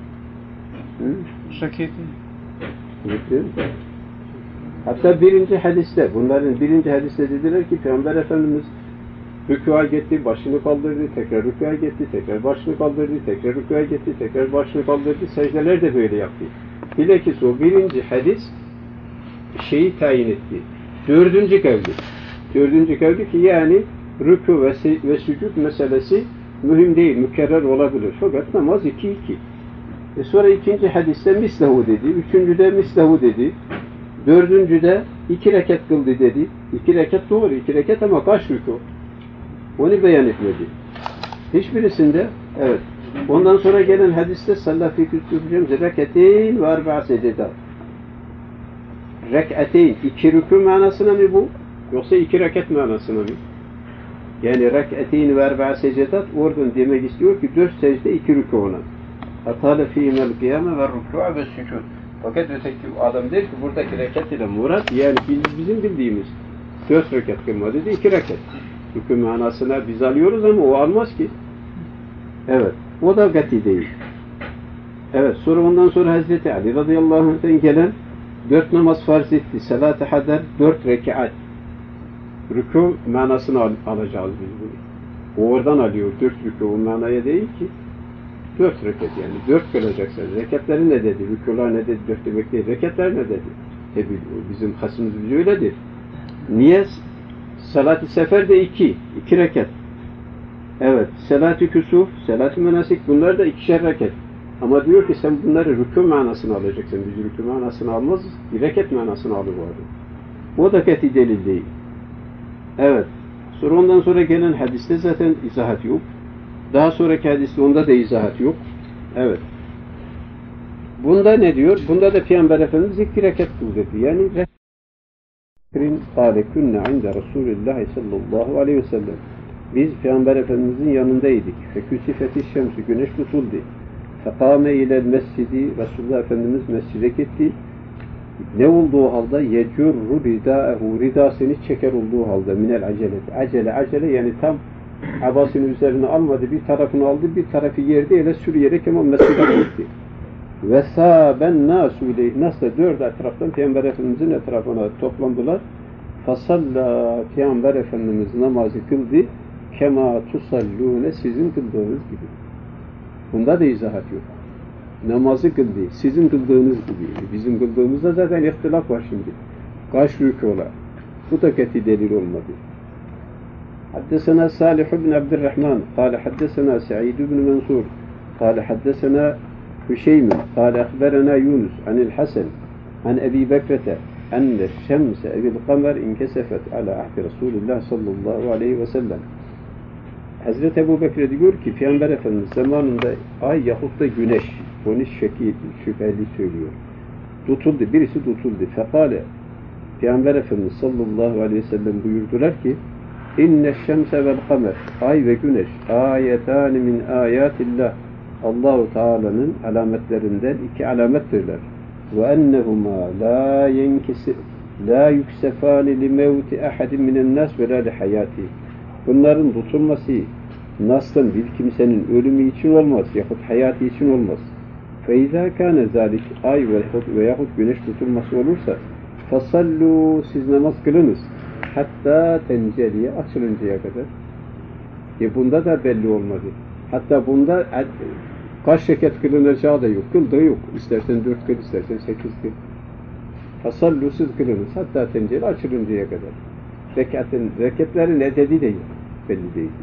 Raketin. Biliyor musun? Hatta 1. hadiste, bunların 1. hadiste dediler ki Peygamber Efendimiz rükûa gitti, başını kaldırdı, tekrar rükûa gitti, tekrar başını kaldırdı, tekrar rükûa gitti, tekrar başını kaldırdı. Secdeler de böyle yaptı. Bilakis o 1. hadis şeyi tayin etti. 4. kavli. 4. kavli ki yani rükû ve sücud meselesi mühim değil, mükerrer olabilir. Fakat namaz 2-2. Sonra 2. hadiste mislahu dedi, 3. de mislahu dedi, 4. de 2 rekat kıldı dedi. 2 rekat doğru, 2 rekat ama kaç rükû? Onu beyan etmedi. Hiçbirisinde, evet. Ondan sonra gelen hadiste sallallahu aleyhi ve sellem rekateyn ve arba'a secedat. Rekateyn, 2 rükû manasına mı bu? Yoksa 2 rekat manasına mı? Yani rekateyn ve arba'a secedat oradan demek istiyor ki 4 secde 2 rükû olan. Atâle fîmel kıyâme ve rükû'a ve sücud. Fakat öteki adam der ki buradaki rekat ile murat yani bizim bildiğimiz 4 rekat kılma dedi, 2 rekat. Hüküm manasına biz alıyoruz ama o almaz ki. Evet. O da gati değil. Evet. Sonra ondan sonra Hazreti Ali radıyallahu anh'ten gelen 4 namaz farz etti. Salat-ı hadar 4 rekat. Rükû manasını alacağız biz bunu. O oradan alıyor. 4 rükû o manaya değil ki. 4 rekat yani. 4 kılacaksın. Rekatları ne dedi? Rükûlar ne dedi? 4 demek değil. Rekatlar ne dedi? Bizim hasımız bize öyledir. Niye? Salat-ı sefer de 2 rekat. Evet. Salat-ı küsuf, salat-ı menasik bunlar da 2'şer rekat. Ama diyor ki sen bunları rükû manasını alacaksın. Biz rükû manasını almaz, rekat manasını alır bu adam. O da kati delil değil. Evet. Sonra ondan sonra gelen hadiste zaten izahat yok. Daha sonraki hadiste onda da izahat yok. Evet. Bunda ne diyor? Bunda da Peygamber Efendimiz 2 rekat kıl dedi. Yani قال كنا عند رسول الله صلى الله عليه وسلم. Biz Peygamber Efendimizin yanındaydık. Feküsifeti şemsü, güneş tutuldu. Fekame ilel mescidi, Resulullah Efendimiz mescide gitti. Ne olduğu halde yecurru ridâehu, ridasını çeker olduğu halde minel aceleti. Acele yani tam abasını üzerine almadı, bir tarafını aldı, bir tarafı yerde öyle sürüyerek ama mescide gitti. Ve sâben nâsû ileyh, nasıl 4 etraftan Peygamber Efendimizin etrafına toplandılar. Fasalla, Peygamber Efendimiz namazı kıldı. Kema tusallûne, sizin kıldığınız gibi. Bunda da izahat yok. Namazı kıldı, sizin kıldığınız gibi. Bizim kıldığımızda zaten ihtilaf var şimdi. Kaç rükûlar? Bu da kati delil olmadı. Haddesena Salih ibn Abdurrahman, kâle haddesena Sa'id ibn Mansur, kâle haddesena Hüşeym, kâle akhberena Yunus, anil Hasan, an Ebi Bekrete, enne şemse evil kamer inkesefet ala ahdi Resulullah sallallahu aleyhi ve sellem. Hazreti Ebu Bekir diyor ki Peygamber Efendimiz zamanında ay yahut da güneş, onu şüpheli söylüyor. Tutuldu, birisi tutuldu. Fekale, Peygamber Efendimiz sallallahu aleyhi ve sellem buyurdular ki İnne şemse vel kamer, ay ve güneş ayetani min ayatillah, Allah-u Teala'nın alametlerinden 2 alamettirler. Ve ennehuma la yuksefani li mevti ahadin minen nas ve la li hayati. Bunların tutulması nas'tan bir kimsenin ölümü için olmaz yahut hayatı için olmaz. Feiza kâne zâlik, ay ve yahut güneş tutulması olursa fasallu, siz namaz kılınız hatta tenceliye, açılıncaya kadar. Bunda da belli olmadı. Hatta bunda kaç rekat kılınacağı da yok. Kıldığı yok. İstersen 4 kıl, istersen 8 kıl. Fasallu, siz kılınız hatta tenceli, açılıncaya kadar. Rekatlerin ededi de yok. Belli değil.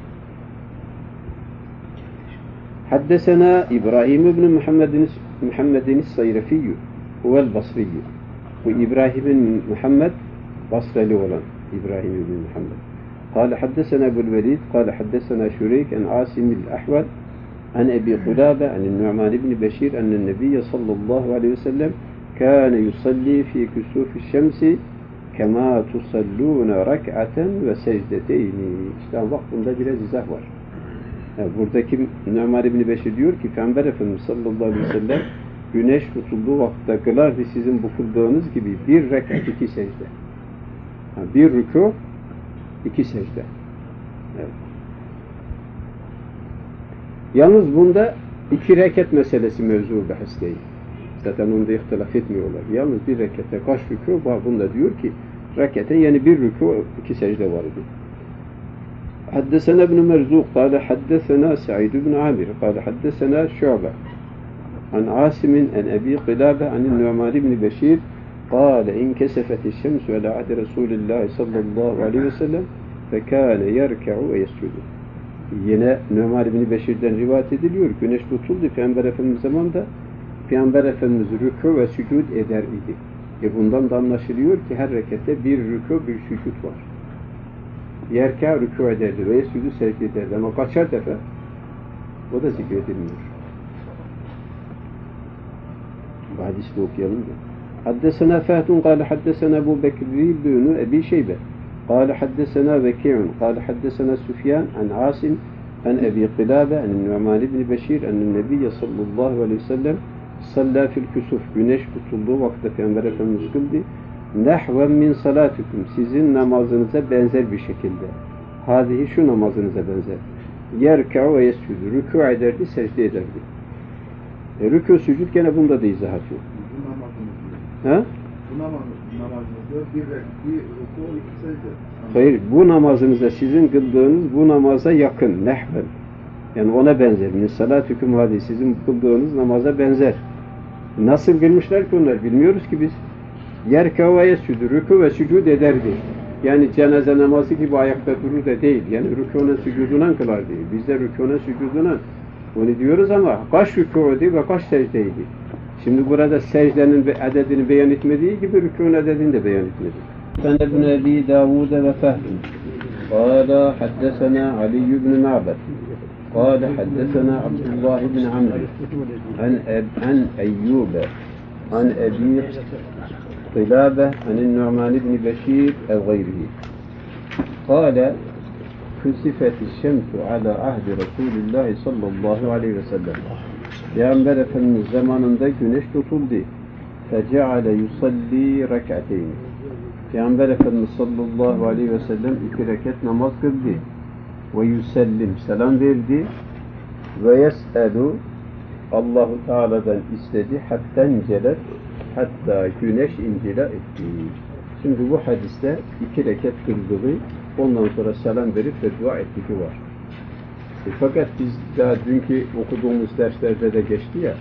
Haddesena İbrahim ibn Muhammed'in Sayrafiyyü huvel Basriyyü. Bu İbrahim Muhammed, Basreli olan İbrahim ibn Muhammed. Kâle haddesena Ebul-Velid, kâle haddesena Şureyk en Asimil Ahval an Ebi Kulâbe an Nu'man ibn Beşir ennen Nebiyye sallallahu aleyhi ve sellem kâne yusalli fi kusufi şemsi kema tusallûne rak'aten ve secdeteyni. İşte bak bunda biraz izah var. Yani buradaki Nu'man ibn Beşir diyor ki Peygamber Efendimiz sallallahu aleyhi ve sellem güneş tutulduğu vakitte kılardı sizin bu kıldığınız gibi 1 rekat 2 secde. Yani 1 rükû 2 secde. Evet. Yalnız bunda 2 rekat meselesi mevzu bahis değil. Zaten onda ihtilaf etmiyorlar. Yalnız 1 rekatte kaç rükû var? Bunda diyor ki rekate yani 1 rükû 2 secde var idi. Haddesena ibn Merzuq kâle haddesena Sa'id ibn Amir kâle haddesena Şu'be an Asimin en Ebi Kilâbe an Nu'man ibn Beşir kâle inkesefeti şemsu ala ahdi Resulillah sallallahu aleyhi ve sellem fekâne yerke'u ve yescudu. Yine Nu'man ibn Beşir'den rivayet ediliyor. Güneş tutuldu Peygamber Efendimiz zamanında Peygamber Efendimiz rükû ve sücud eder idi. Bundan da anlaşılıyor ki her rekatte 1 rükû bir sücud var. Yerkâ rükû ederdi ve sücud secde ederdi ama kaçar defa o da zikredilmiyor. Bu hadisi okuyalım da. Haddesena Fahtun kâle haddesena Ebu Bekri ibn Ebi Şeybe kâle haddesena Veki'un kâle haddesena Süfyan an Asim an Ebi Kilâbe an Nu'man ibn Beşir an Nebiyye sallallahu aleyhi ve sellem sallâ fil küsuf, güneş tutulduğu vakitte Peygamber Efendimiz kıldı. Nehven min salatikum, sizin namazınıza benzer bir şekilde. Hâzihi, şu namazınıza benzer. Yerkâ'u ve yescudu, rükû ederdi, secde ederdi. Rükû, sücud gene bunda da izahat yok. Bu namazımızda. Ha? Bu namazımızda bir rükû, 2 secde. Hayır, bu namazınıza, sizin kıldığınız bu namaza yakın, nehven. Yani ona benzer. Min salatikum hâzihi, sizin kıldığınız namaza benzer. Nasıl kılmışlar ki onlar? Bilmiyoruz ki biz. Yerkâ'u ve yescudu, rükû ve sücud ederdi. Yani cenaze namazı gibi ayakta durur da değil. Yani rükûna sücuduna kılar değil. Bizde rükûna sücuduna onu diyoruz ama kaç rükûydu ve kaç secdeydi. Şimdi burada secdenin adedini beyan etmediği gibi rükûn adedini de beyan etmedi. Ben ibn Ebi Davud ve Fahd. Kâle haddesena Ali ibn Ma'bed. قال حدثنا عبد الله بن عمرو عن أيوب عن أبي قلابة عن النعمان بن بشير أو غيره قال كسفت الشمس على عهد رسول الله sallallahu aleyhi ve sellem. Peygamber Efendimiz zamanında güneş tutuldu. Feceale yusalli rek'ateyn. Peygamber Efendimiz sallallahu aleyhi ve sellem 2 rekat namaz kıldı. Ve yusellim selam verdi. Ve yes'elu Allahu Teala'dan istedi. Hatta güneş incila etti. Şimdi bu hadiste 2 rekat kıldığı, ondan sonra selam verip ve dua ettiği var. Fakat biz daha dünkü okuduğumuz derslerde de geçti ya,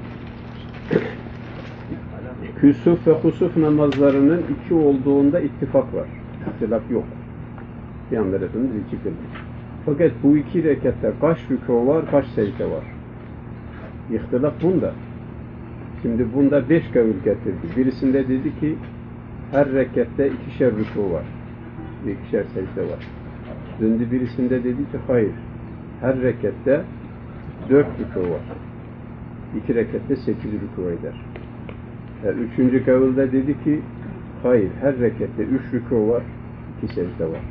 küsuf ve husuf namazlarının 2 olduğunda ittifak var. İhtilaf yok. Peygamber Efendimiz 2 kıldı. Fakat bu 2 rekatta kaç rükû var, kaç secde var? İhtilaf bunda. Şimdi bunda 5 kavil getirdi. Birisinde dedi ki her rekatte 2'şer rükû var. 2'şer secde var. Döndü birisinde dedi ki hayır. Her rekatte 4 rükû var. 2 rekatte 8 rükû eder. 3. kavilde dedi ki hayır. Her rekatte 3 rükû var. 2 secde var.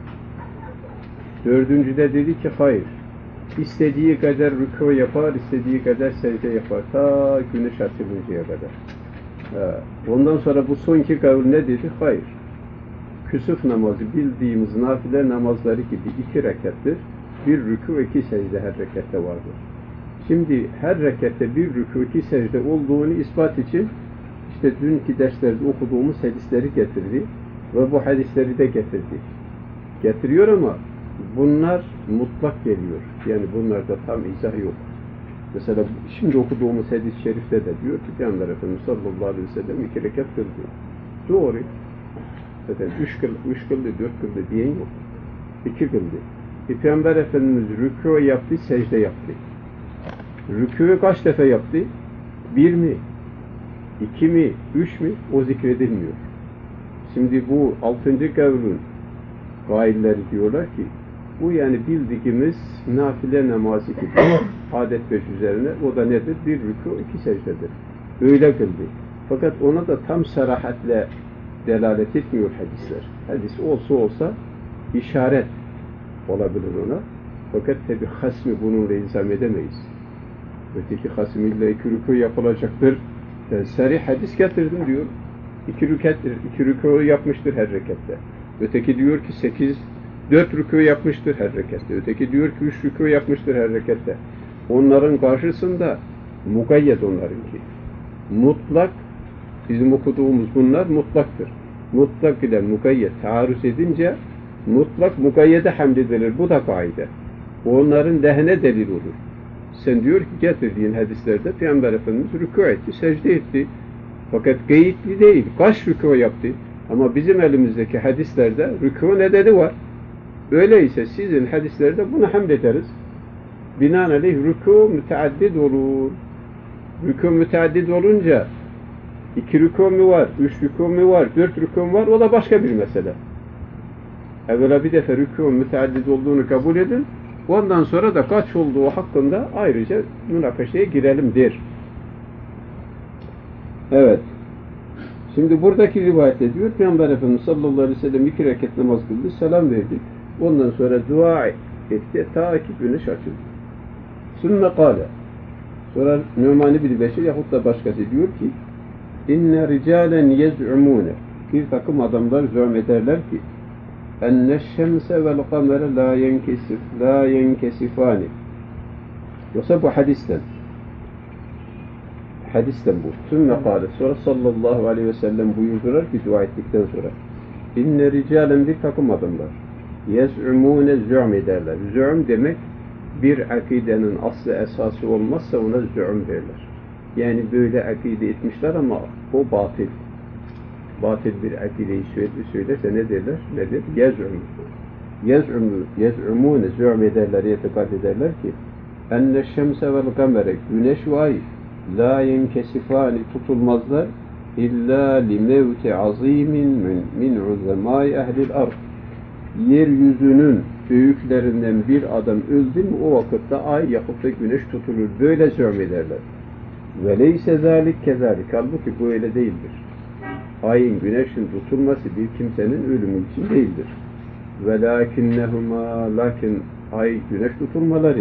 4.'de dedi ki hayır. İstediği kadar rükû yapar, istediği kadar secde yapar. Ta güneş açılıncaya kadar. Ondan sonra bu son 2 kavil ne dedi? Hayır. Küsuf namazı bildiğimiz nafile namazları gibi 2 rekattır. 1 rükû, 2 secde her rekatte vardır. Şimdi her rekatte 1 rükû, 2 secde olduğunu ispat için işte dünkü derslerde okuduğumuz hadisleri getirdi ve bu hadisleri de getirdi. Getiriyor ama bunlar mutlak geliyor. Yani bunlarda tam izah yok. Mesela şimdi okuduğumuz hadis-i şerifte de diyor ki Peygamber Efendimiz sallallahu aleyhi ve sellem 2 rekat kıldı. Doğru. Zaten 3 kıldı, 4 kıldı diyen yok. 2 kıldı. Peygamber Efendimiz rükû yaptı, secde yaptı. Rükûyu kaç defa yaptı? 1 mi? 2 mi? 3 mi? O zikredilmiyor. Şimdi bu 6. kavlun gailleri diyorlar ki bu yani bildiğimiz nafile namazı gibi adet 5 üzerine o da nedir? 1 rükû, 2 secdedir. Öyle kıldı. Fakat ona da tam sarahatle delalet etmiyor hadisler. Hadis olsa işaret olabilir ona. Fakat tabi hasmi bununla ilzam edemeyiz. Öteki hasmiyle 2 rükû yapılacaktır. Ben sarih hadis getirdim diyor. 2 rükû yapmıştır her rekatte. Öteki diyor ki 4 rükû yapmıştır her rekatte. Öteki diyor ki 3 rükû yapmıştır her rekatte. Onların karşısında mukayyet onlarınki. Mutlak, bizim okuduğumuz bunlar mutlaktır. Mutlak ile mukayyet taarruz edince mutlak mukayyede hamledilir. Bu da kaide. Onların lehine delil olur. Sen diyor ki getirdiğin hadislerde Peygamber Efendimiz rükû etti, secde etti. Fakat geyitli değil. Kaç rükû yaptı? Ama bizim elimizdeki hadislerde rükû nedeni var. Öyleyse sizin hadislerde bunu hamlederiz. Binaenaleyh rükû müteaddid olur. Rükû müteaddid olunca 2 rükû mu var, 3 rükû mu var, 4 rükû mu var? O da başka bir mesele. Evvela bir defa rükû müteaddid olduğunu kabul edin. Ondan sonra da kaç olduğu hakkında ayrıca münakaşaya girelim der. Evet. Şimdi buradaki rivayette diyor Peygamber Efendimiz sallallahu aleyhi ve sellem 2 rekat namaz kıldı, selam verdi. Ondan sonra dua etti ta ki güneş açıldı. Sümme kâle. Sonra Numan bin Beşir yahut da başkası diyor ki inne ricalen yez'umûne bir takım adamlar züm ederler ki enneşşemse vel kamere la yenkesifani. Yoksa bu hadisten bu. Sümme kâle. Sonra sallallahu aleyhi ve sellem buyurdular ki dua ettikten sonra inne ricalen bir takım adamlar yez'umûne züm ederler. Züm demek bir akidenin aslı esası olmazsa ona züm derler. Yani böyle akide etmişler ama o batıl. Batıl bir akideyi söylerse ne derler? Nedir? Yez'umûne züm ederler, itikad ederler ki enne şemse vel kamere güneş ve ay la yenkesifani tutulmazlar illa li mevti azimin min uzemâi ehlil ard. yeryüzünün büyüklerinden bir adam öldü mü o vakitte ay yakıp da güneş tutulur. Böyle zürmederler. Ve leyse zâlik kezâlik. Halbuki bu öyle değildir. Ayın, güneşin tutulması bir kimsenin ölümü için değildir. Velâkinnehumâ, lakin ay, güneş tutulmaları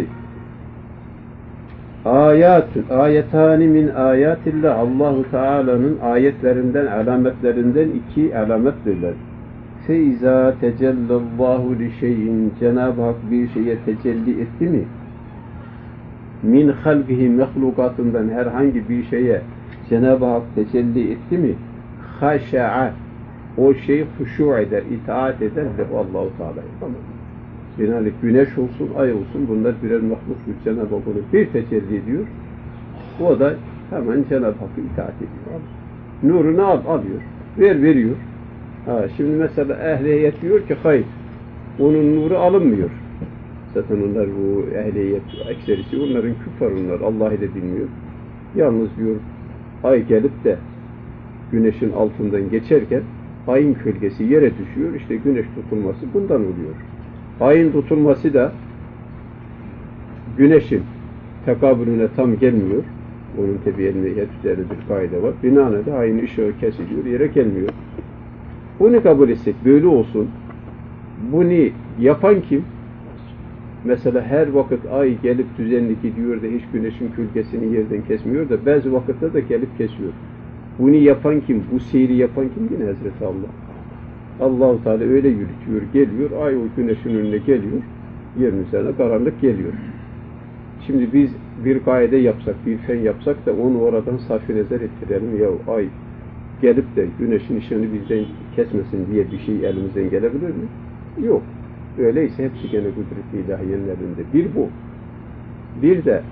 ayetani min ayatillah, Allahu Teala'nın ayetlerinden, alametlerinden iki alamettirler. Feiza tecellallahu li şeyin, Cenab-ı Hak bir şeye tecelli etti mi? Min halqihi, mehlukatından herhangi bir şeye Cenab-ı Hak tecelli etti mi? Haşa'a, o şey huşu eder, itaat eder ve Allahu Teala'ya. Tamam. Yani güneş olsun, ay olsun, bunlar birer mahluktur. Cenab-ı Hak onu bir tecelli ediyor. O da hemen Cenab-ı Hakk'a itaat ediyor. Nurunu alıyor, veriyor. Şimdi mesela ehliyet diyor ki hayır, onun nuru alınmıyor. Zaten onlar bu ehliyet ekserisi, onların küfar onlar, Allah'ı da bilmiyor. Yalnız diyor, ay gelip de güneşin altından geçerken ayın gölgesi yere düşüyor, işte güneş tutulması bundan oluyor. Ayın tutulması da güneşin tekabülüne tam gelmiyor. Onun tabi elmiyet üzerinde bir kaide var. Binaenaleyh ayın ışığı kesiliyor, yere gelmiyor. Bunu kabul etsek, böyle olsun. Bunu yapan kim? Mesela her vakit ay gelip düzenli gidiyor da hiç güneşin gölgesini yerden kesmiyor da bazı vakitte de gelip kesiyor. Bunu yapan kim? Bu seyri yapan kim? Yine Hazreti Allah. Allah-u Teala öyle yürütüyor, geliyor, ay o güneşin önüne geliyor, yerin üzerine karanlık geliyor. Şimdi biz bir kaide yapsak, bir fen yapsak da onu oradan sarf-ı nazar ettirelim. Ya ay gelip de güneşin ışığını bizden kesmesin diye bir şey elimizden gelebilir mi? Yok. Öyleyse hepsi gene kudret-i ilahiyenin elinde. Bir bu. Bir de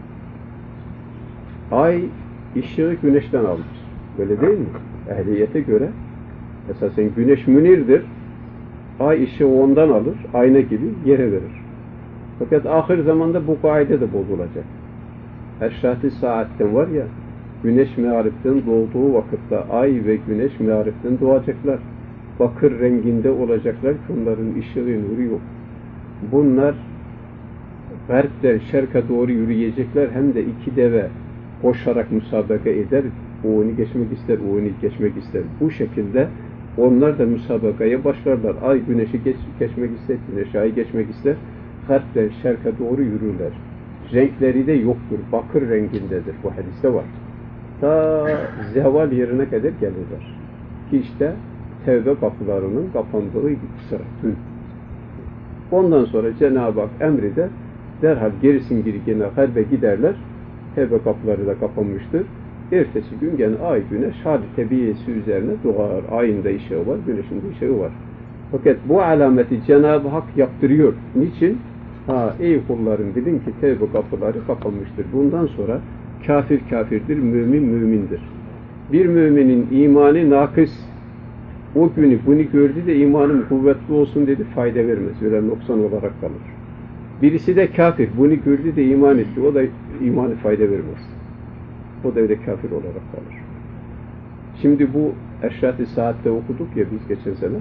ay ışığı güneşten alır. Böyle değil mi? Ehliyete göre esasen güneş münirdir. Ay ışığı ondan alır. Ayna gibi yere verir. Fakat ahir zamanda bu kaide de bozulacak. Eşrat-ı saatten var ya, güneş meğripten doğduğu vakitte ay ve güneş meğripten doğacaklar. Bakır renginde olacaklar ki onların ışığı nuru yok. Bunlar garpten şerke doğru yürüyecekler, hem de iki deve koşarak müsabaka eder. O onu geçmek ister, o onu geçmek ister. Bu şekilde onlar da müsabakaya başlarlar. Ay güneşi geçmek ister, güneş ayı geçmek ister. Garpten şerke doğru yürürler. Renkleri de yoktur, bakır rengindedir. Bu hadiste var. Ta zeval yerine kadar gelirler. Ki işte tevbe kapılarının kapandığı sıra dün. Ondan sonra Cenab-ı Hak emreder, derhal gerisin geri gene harbe giderler. Tevbe kapıları da kapanmıştır. Ertesi gün gene ay güneş hali tebiyesi üzerine doğar. Ayın da ışığı var, güneşin de ışığı var. Fakat bu alameti Cenab-ı Hak yaptırıyor. Niçin? Ey kullarım, bilin ki tevbe kapıları kapanmıştır. Bundan sonra kafir kafirdir, mümin mümindir. Bir müminin imanı nakıs, o günü bunu gördü de imanım kuvvetli olsun dedi, fayda vermez. Öyle noksan olarak kalır. Birisi de kafir, bunu gördü de iman etti, o da imanı fayda vermez. O da öyle kafir olarak kalır. Şimdi bu Eşrat-ı Saad'de okuduk ya biz geçen sene.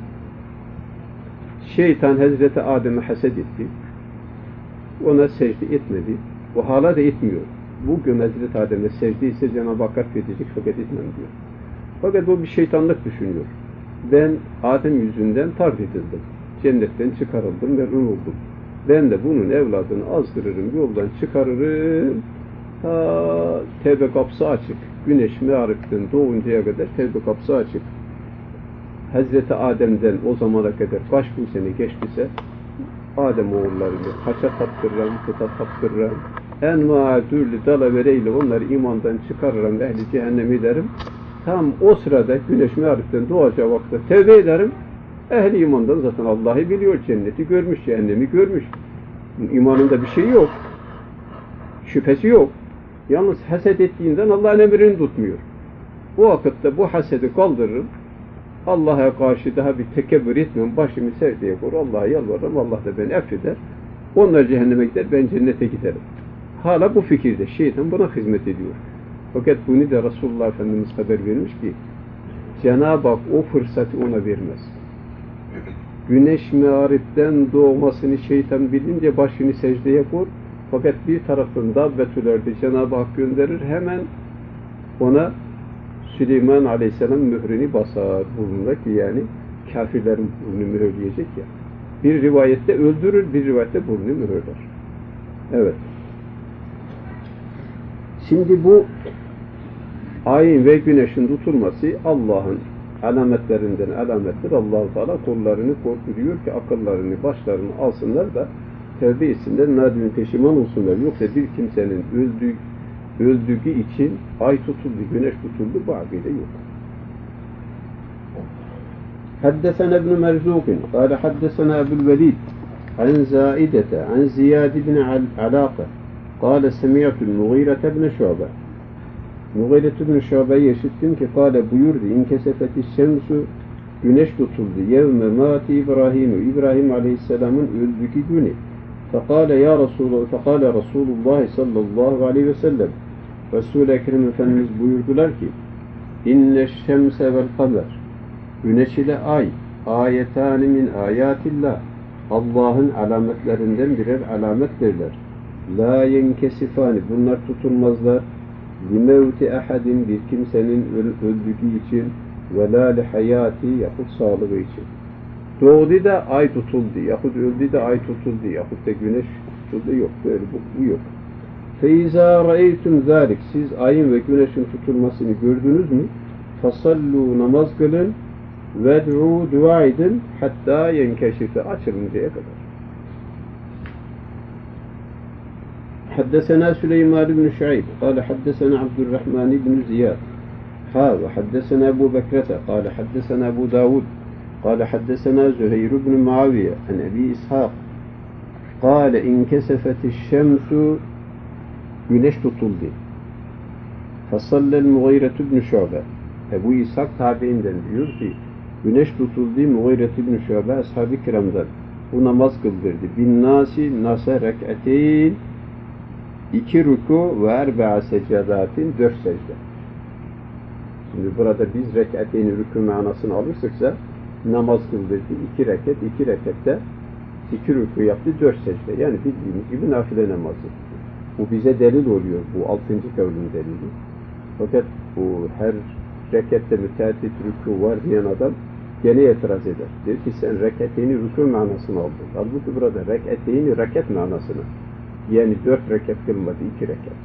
Şeytan Hazreti Adem'e haset etti. Ona secde etmedi. O hala da etmiyor. Bugün Hazreti Adem'e secde ise Cenab-ı Hak affedecek fakat etmem diyor. Fakat o bir şeytanlık düşünüyor. Ben Adem yüzünden tard edildim. Cennetten çıkarıldım ve oldum. Ben de bunun evladını azdırırım, yoldan çıkarırım. Tevbe kapısı açık. Güneş meğripten doğuncaya kadar tevbe kapısı açık. Hazreti Adem'den o zamana kadar kaç bin sene geçtiyse Adem oğullarını kaça taptırırım, kıta taptırırım. Enva türlü dalavereyle onları imandan çıkarırım, ehli cehennem ederim. Tam o sırada güneş meğripten doğacağı vakitte tevbe ederim. Ehli imandan zaten Allah'ı biliyor, cenneti görmüş, cehennemi görmüş. İmanında bir şey yok. Şüphesi yok. Yalnız haset ettiğinden Allah'ın emrini tutmuyor. Bu vakitte bu hasedi kaldırırım. Allah'a karşı daha bir tekebbür etmem. Başımı secdeye koyar, Allah'a yalvarırım. Allah da beni affeder. Onlar cehenneme gider, ben cennete giderim. Hala bu fikirde. Şeytan buna hizmet ediyor. Fakat bunu da Resulullah Efendimiz haber vermiş ki Cenab-ı Hak o fırsatı ona vermez. güneş meğaripten doğmasını şeytan bilince başını secdeye koyar. Fakat bir tarafında betülerdi Cenab-ı Hak gönderir, hemen ona Süleyman Aleyhisselam mührünü basar burnundaki, yani kafirlerin burnunu mühürleyecek ya. Bir rivayette öldürür, bir rivayette burnunu mühürler. Evet. Şimdi bu ayın ve güneşin tutulması Allah'ın alametlerinden alamettir. Allah-u Teala kullarını korkutuyor ki akıllarını, başlarını alsınlar da tevbe etsinler, nadine peşiman olsunlar. Yoksa bir kimsenin öldüğü için ay tutuldu, güneş tutuldu, bu akide yok. Haddesena ibn Merzuq, kâle haddesena Ebu'l-Velid, an Zâidete, an Ziyad ibn Alâka, kâle semi'tul Mughîrete ibn Şu'be. Mughîre ibn Şu'be'yi işittim ki kâle buyurdu, inkesefeti şemsu, güneş tutuldu. Yevme mâti İbrahim Aleyhisselam'ın öldüğü günü. Fekâle ya Resulullah, fekâle Resulullah sallallahu aleyhi ve sellem. Resul-i Ekrem Efendimiz buyurdular ki, inne şemse vel kamer, güneş ile ay, ayetâni min âyâtillah, Allah'ın alametlerinden birer alamettirler. La yenkesifani, bunlar tutulmazlar. Limevti ahadin, bir kimsenin öldüğü için, ve la lihayati, yahut sağlığı için. Doğdu da ay tutuldu, yahut öldü de ay tutuldu, yahut da güneş tutuldu, yok. Böyle bu yok. فَاِذَا رَأَيْتُمْ ذَٰلِكَ, siz ayın ve güneşin tutulmasını gördünüz mü? فَصَلُّوا, namaz kılın, وَدْعُوا, dua edin, hatta yenkeşife, açılıncaya kadar. حدثنا سليمان بن شعيب قال حدثنا عبد الرحمن بن زياد وحدثنا أبو بكرة قال حدثنا أبو داود قال حدثنا زهير بن معاوية عن أبي إسحاق قال انكسفت الشمس, güneş tutuldu. فصلى المغيرة بن شعبة, Ebu İshak tabiinden diyor ki güneş tutuldu, Mughire ibn Şu'be ashab-ı kiramdan bu namaz kıldırdı. Bin nasi, nasa rek'ateyn, 2 rükû ve erbe'a secadatin, 4 secde. Şimdi burada biz rek'ateyn rükû manasını alırsak namaz kıldırdı, 2 rekat, 2 rekatte 2 rükû yaptı, 4 secde. Yani bildiğimiz gibi nafile namazı. Bu bize delil oluyor, bu 6. kavlin delili. Fakat bu her rekatte müteaddit rükû var diyen adam gene itiraz eder. Der ki sen rekateyni rükû manasını aldın. Halbuki burada rekateyni rekat manasını. Yani 4 rekat kılmadı, 2 rekat.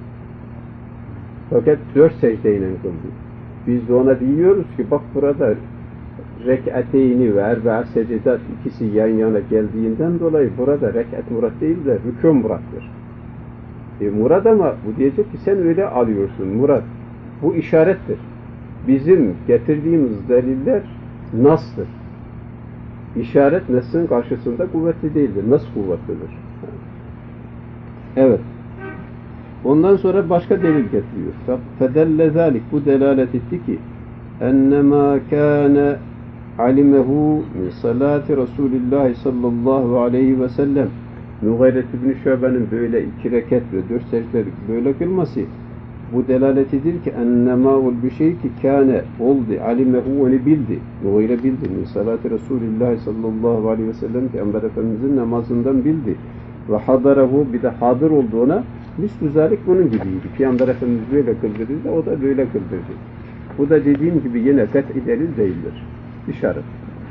Fakat 4 secdeyle kıldı. Biz de ona diyoruz ki bak burada rekateyni ve erbe'a secedat ikisi yan yana geldiğinden dolayı burada rekat murat değil de rükû murattır. Murad, ama bu diyecek ki sen öyle alıyorsun. Murad, bu işarettir. Bizim getirdiğimiz deliller nas'tır. İşaret nes'in karşısında kuvvetli değildir. Nas kuvvetlidir. Evet. Ondan sonra başka delil getiriyor. Fedelle zâlik, bu delalet etti ki ennemâ kâne alimehu min salâti Resulillah sallallahu aleyhi ve sellem, Mughire ibn Şu'be'nin böyle 2 rekat ve 4 secde böyle kılması bu delaletidir ki ennemâul bir şey ki kâne oldu, alimehu, onu bildi. Mughire bildi. Min salâti Resulillah sallallahu aleyhi ve sellem, Peygamber Efendimizin namazından bildi. Ve hadarahu, bir de hadır oldu ona. Mislu zâlik, bunun gibiydi. Peygamber Efendimiz böyle kıldırdı, o da böyle kıldırdı. Bu da dediğim gibi yine kat'i delil değildir. İşaret.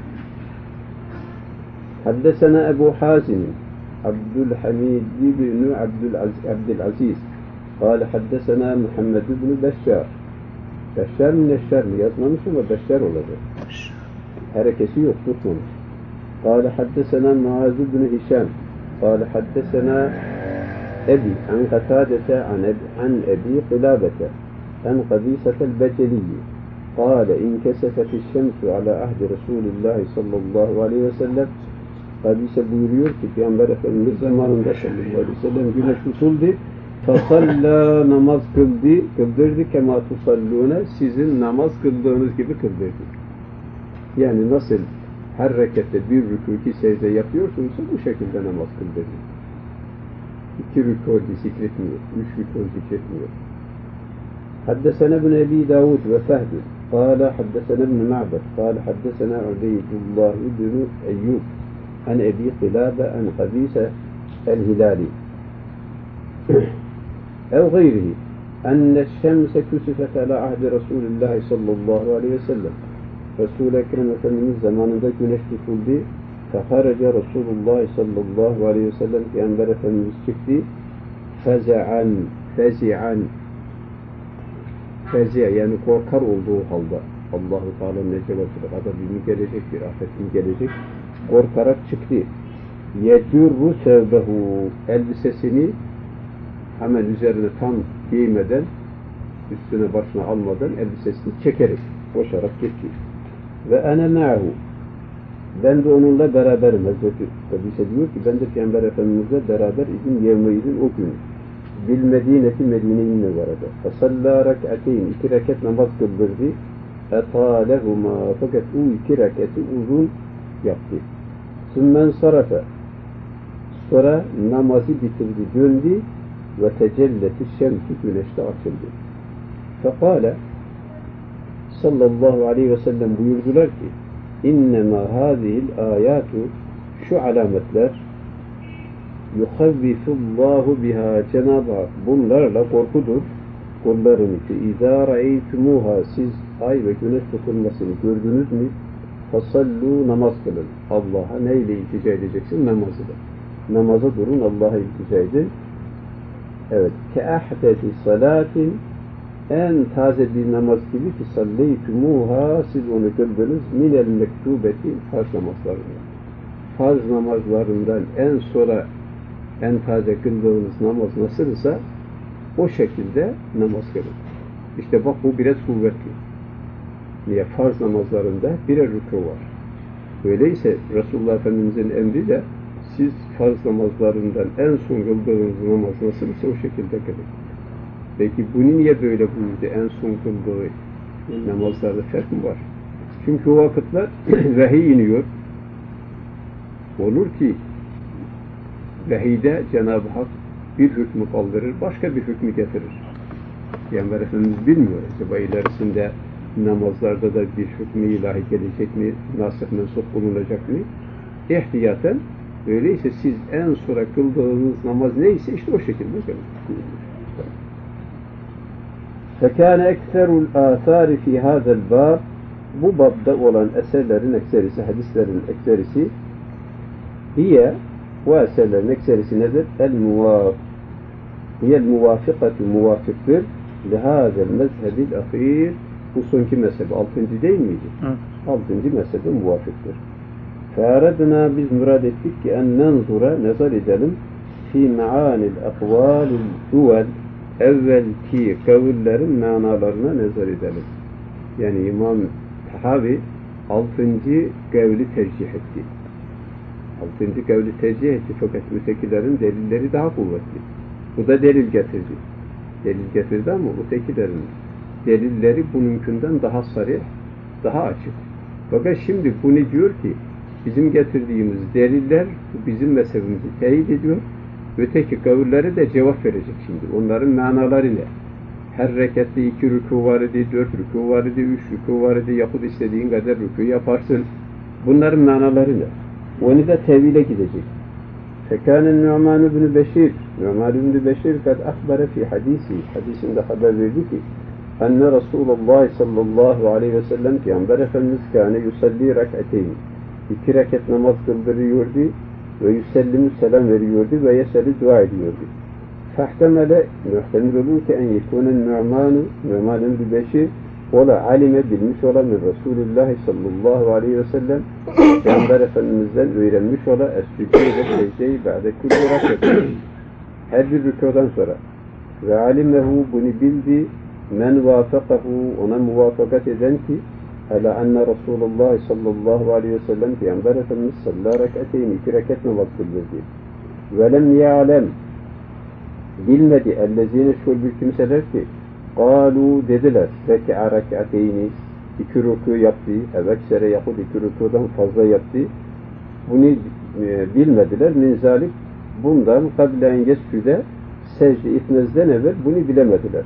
Haddesena Ebu Hazim Abdülhamid ibn Abdülaziz قال حدثنا محمد بن بشار. Beşşar mı Neşşar mı yazmamış ama Beşşar olacak. Harekesi yok, tutmamış. قال حدثنا معاذ بن هشام قال حدثنا أبي عن قتادة عن أبي قلابة عن قبيصة البجلي قال انكسفت الشمس على عهد رسول الله صلى الله عليه وسلم. Kabise buyuruyor ki Peygamber Efendimiz zamanında sallallahu aleyhi ve sellem güneş tutuldu. Fasalla, namaz kıldırdı kema tusallûne, sizin namaz kıldığınız gibi kıldırdı. Yani nasıl her rekatte 1 rükû 2 secde yapıyorsunuzsa bu şekilde namaz kıldırdı. 2 rükû zikretmiyor, 3 rükû zikretmiyor. Haddesena ibn Ebi Davud ve Fehd. Kâle haddesena ibn Ma'bed. Kâle haddesena Ubeydullah ibn Eyyub. عن أبي قلابة عن قبيسة الهلالي أو غيره أن الشمس كسفت على عهد رسول الله صلى الله عليه وسلم. Resul-i Ekrem Efendimiz zamanında güneş tutuldu. Feharaca Resulullah sallallahu aleyhi ve sellem Peygamber Efendimiz çıktı. Fezi'a yani korkar olduğu halde Allah-u Teala ne cevaptır? Adabimi gelecek, bir afetim gelecek. Korkarak çıktı. Yedurru sevbehu elbisesini hemen üzerine tam giymeden, üstüne başına almadan elbisesini çekerek, koşarak gitti. Ve ene ma'hu ben de onunla beraberim. Hazreti Kabise diyor ki ben de Peygamber Efendimizle beraber idim yevmeydin o gün. Bil Medineti Medine'nin varada. Fasalla rek'ateyn 2 rekat namaz kıldırdı. Etalehuma fakat o 2 rekati uzun yaptı. Sümmen sarafa sonra namazı bitirdi, döndü ve tecelleti şemsi güneşte açıldı. Fekale sallallahu aleyhi ve sellem buyurdular ki innema hâzihil âyâtu şu alametler yuhavvifullahu biha Cenab-ı Hak bunlarla korkudur kullarını ki izâ ra'eytumuha siz ay ve güneş tutulmasını gördünüz mü fasallu namaz kılın. Allah'a neyle iltica edeceksin? Namazı da. Namaza durun, Allah'a iltica edin. Evet. Ke'ahdeti salatin en taze bir namaz gibi ki salleytumuha siz onu kıldınız minel mektubeti farz namazlarından. Farz namazlarından en sonra en taze kıldığınız namaz nasılsa o şekilde namaz kılın. İşte bak bu biraz kuvvetli. Niye? Farz namazlarında birer rükû var. Öyleyse Resulullah Efendimiz'in emri de siz farz namazlarından en son kıldığınız namaz nasılsa o şekilde kılın. Peki bunu niye böyle buyurdu? En son kıldığı namazlarda fark mı var? Çünkü o vakitler vahiy iniyor. Olur ki vahiyde Cenab-ı Hak bir hükmü kaldırır, başka bir hükmü getirir. Peygamber Efendimiz bilmiyor. Acaba ilerisinde namazlarda da bir hükmü ilahi gelecek mi? Nasih mensuh bulunacak mı? İhtiyaten öyleyse siz en sonra kıldığınız namaz neyse işte o şekilde kılın. فَكَانَ اَكْثَرُ الْآثَارِ فِي هَذَا الْبَابِ bu babda olan eserlerin ekserisi, hadislerin ekserisi bu eserlerin ekserisi nedir? Hiyel muvafıkatü muvafıktır lihazel mezhebil ahir bu sonki mezhebi, 6. değil miydi? 6. mezhebi muvafıktır. Fe'aradna biz murad ettik ki en nenzura nazar edelim fi me'anil akvalil duvel evvelki kavillerin manalarına nazar edelim. Yani İmam Tahavi 6. kavli tercih etti. 6. kavli tercih etti fakat ötekilerin delilleri daha kuvvetli. Bu da delil getirdi. Delil getirdi ama ötekilerin delilleri bununkinden daha sarih, daha açık. Fakat şimdi bunu diyor ki bizim getirdiğimiz deliller bizim mezhebimizi teyit ediyor. Öteki kavulleri de cevap verecek şimdi. Onların manaları ne? Her rekatta 2 rükû var idi, 4 rükû var idi, 3 rükû var idi, yapıp istediğin kadar rükû yaparsın. Bunların manaları ne? Onu da tevhile gidecek. Fekâne Nu'man ibn Beşir, Nu'man ibn Beşir kad akhbara fi hadisinde haber verdi ki enne Resulullah sallallahu aleyhi ve sellem Peygamber Efendimiz kâne yusalli rek'ateyn 2 rekat namaz kıldırıyordu ve yüsellimü selam veriyordu ve yeseli dua ediyordu. Fahtemele muhtemel olur ki en yekûnen Nu'man ibn Beşir ola alime bilmiş ola min Resulullah sallallahu aleyhi ve sellem Peygamber Efendimiz'den öğrenmiş ola es-sücûde secdeyi ba'de kulli rekat her bir rükûdan sonra ve alimehu bunu bildi men vafakahu ona muvafakat eden ki ala enne Resulullah sallallahu aleyhi ve sellem Peygamber Efendimiz sallallahu rek'ateyn 2 rekat namaz kıldırdı. Ve lem ya'lem bilmedi ellezine şöyle bir kimseler ki قالوا dediler reka'a rek'ateyni 2 rükû yaptı. Eveksere yahut 2 rükûdan fazla yaptı. Bunu bilmediler. Min zalik bundan kablen yescüde secde etmezden evvel bunu bilemediler.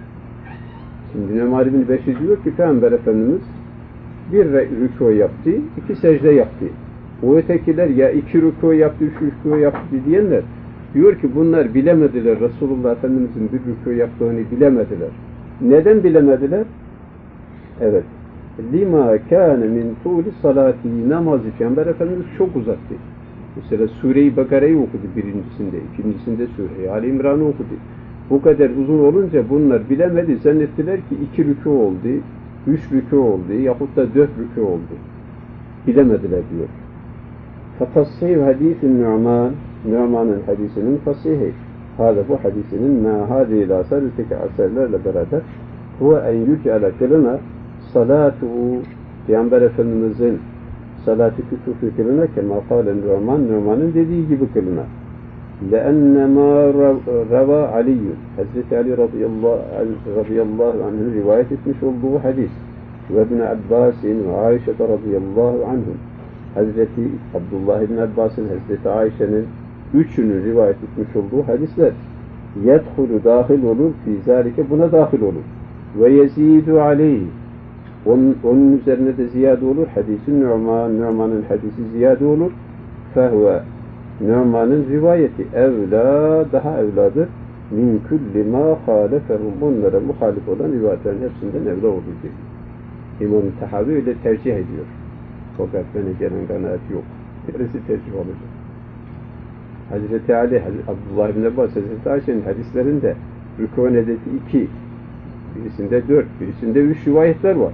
Şimdi Nu'man ibn Beşir diyor ki Peygamber Efendimiz 1 rükû yaptı, 2 secde yaptı. O ötekiler ya 2 rükû yaptı, 3 rükû yaptı diyenler diyor ki bunlar bilemediler. Resulullah Efendimizin bir rükû yaptığını bilemediler. Neden bilemediler? Evet. Lima kâne min tûli salâti, namazı Peygamber Efendimiz çok uzattı. Mesela Sure-i Bakara'yı okudu birincisinde, ikincisinde Sure-i Ali İmran'ı okudu. Bu kadar uzun olunca bunlar bilemedi, zannettiler ki 2 rükû oldu, 3 rükû oldu yahut da 4 rükû oldu. Bilemediler diyor. Fatassih hadisin Nu'man, Nu'man'ın hadisinin fasihi. Hâda bu hadisinin mâ hâdîl asar, öteki asarlarla beraber huve en yüc'ale kılına salâtuhu, Peygamber Efendimiz'in salat-ı küsufi kılına kema kâlen Nu'man'ın dediği gibi kılına. لأن ما روى علي Hazreti Ali radıyallahu anh'ın rivayet etmiş olduğu hadis ve İbn Abbas'in ve Ayşe radıyallahu anhum, Hazreti Abdullah İbn Abbas'ın, Hazreti Ayşe'nin üçünün rivayet etmiş olduğu hadisler yedhulu dahil olur, fi zalike buna dahil olur ve yezidu aleyh, onun üzerine de ziyade olur. Hadis-i Nu'man'ın hadisi ziyade olur. Fehve, Nu'man'ın rivayeti evla, daha evladır. Min kulli ma halefehum, onlara muhalif olan rivayetlerin hepsinden evla olur diyor. İmam-ı Tahavi öyle tercih ediyor. Fakat bana gelen kanaat yok. Neresi tercih olacak? Hazreti Ali, Abdullah ibn Abbas, Hazreti Ayşe'nin hadislerinde rükû nedeti 2, birisinde 4, birisinde 3 rivayetler var.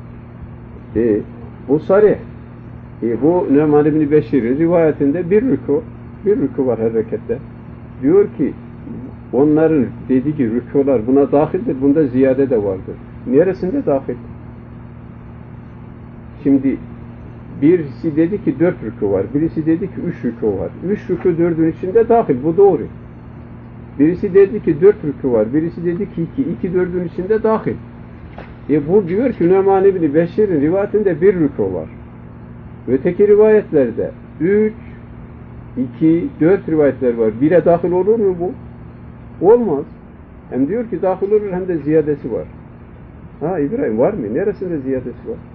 Bu sarih. Bu Nu'man ibn Beşir'in rivayetinde bir rükû var her rekette. Diyor ki onların dediği ki rükûlar buna dahildir, bunda ziyade de vardır. Neresinde dahil? Şimdi birisi dedi ki 4 rükû var, birisi dedi ki 3 rükû var. 3 rükû 4'ün içinde dahil, bu doğru. Birisi dedi ki 4 rükû var, birisi dedi ki 2 4'ün içinde dahil. Bu diyor ki Nu'man ibn Beşir'in rivayetinde bir rükû var. Öteki rivayetlerde 3, 2, 4 rivayetler var. Bire dahil olur mu bu? Olmaz. Hem diyor ki dahil olur hem de ziyadesi var. Ha İbrahim var mı? Neresinde ziyadesi var?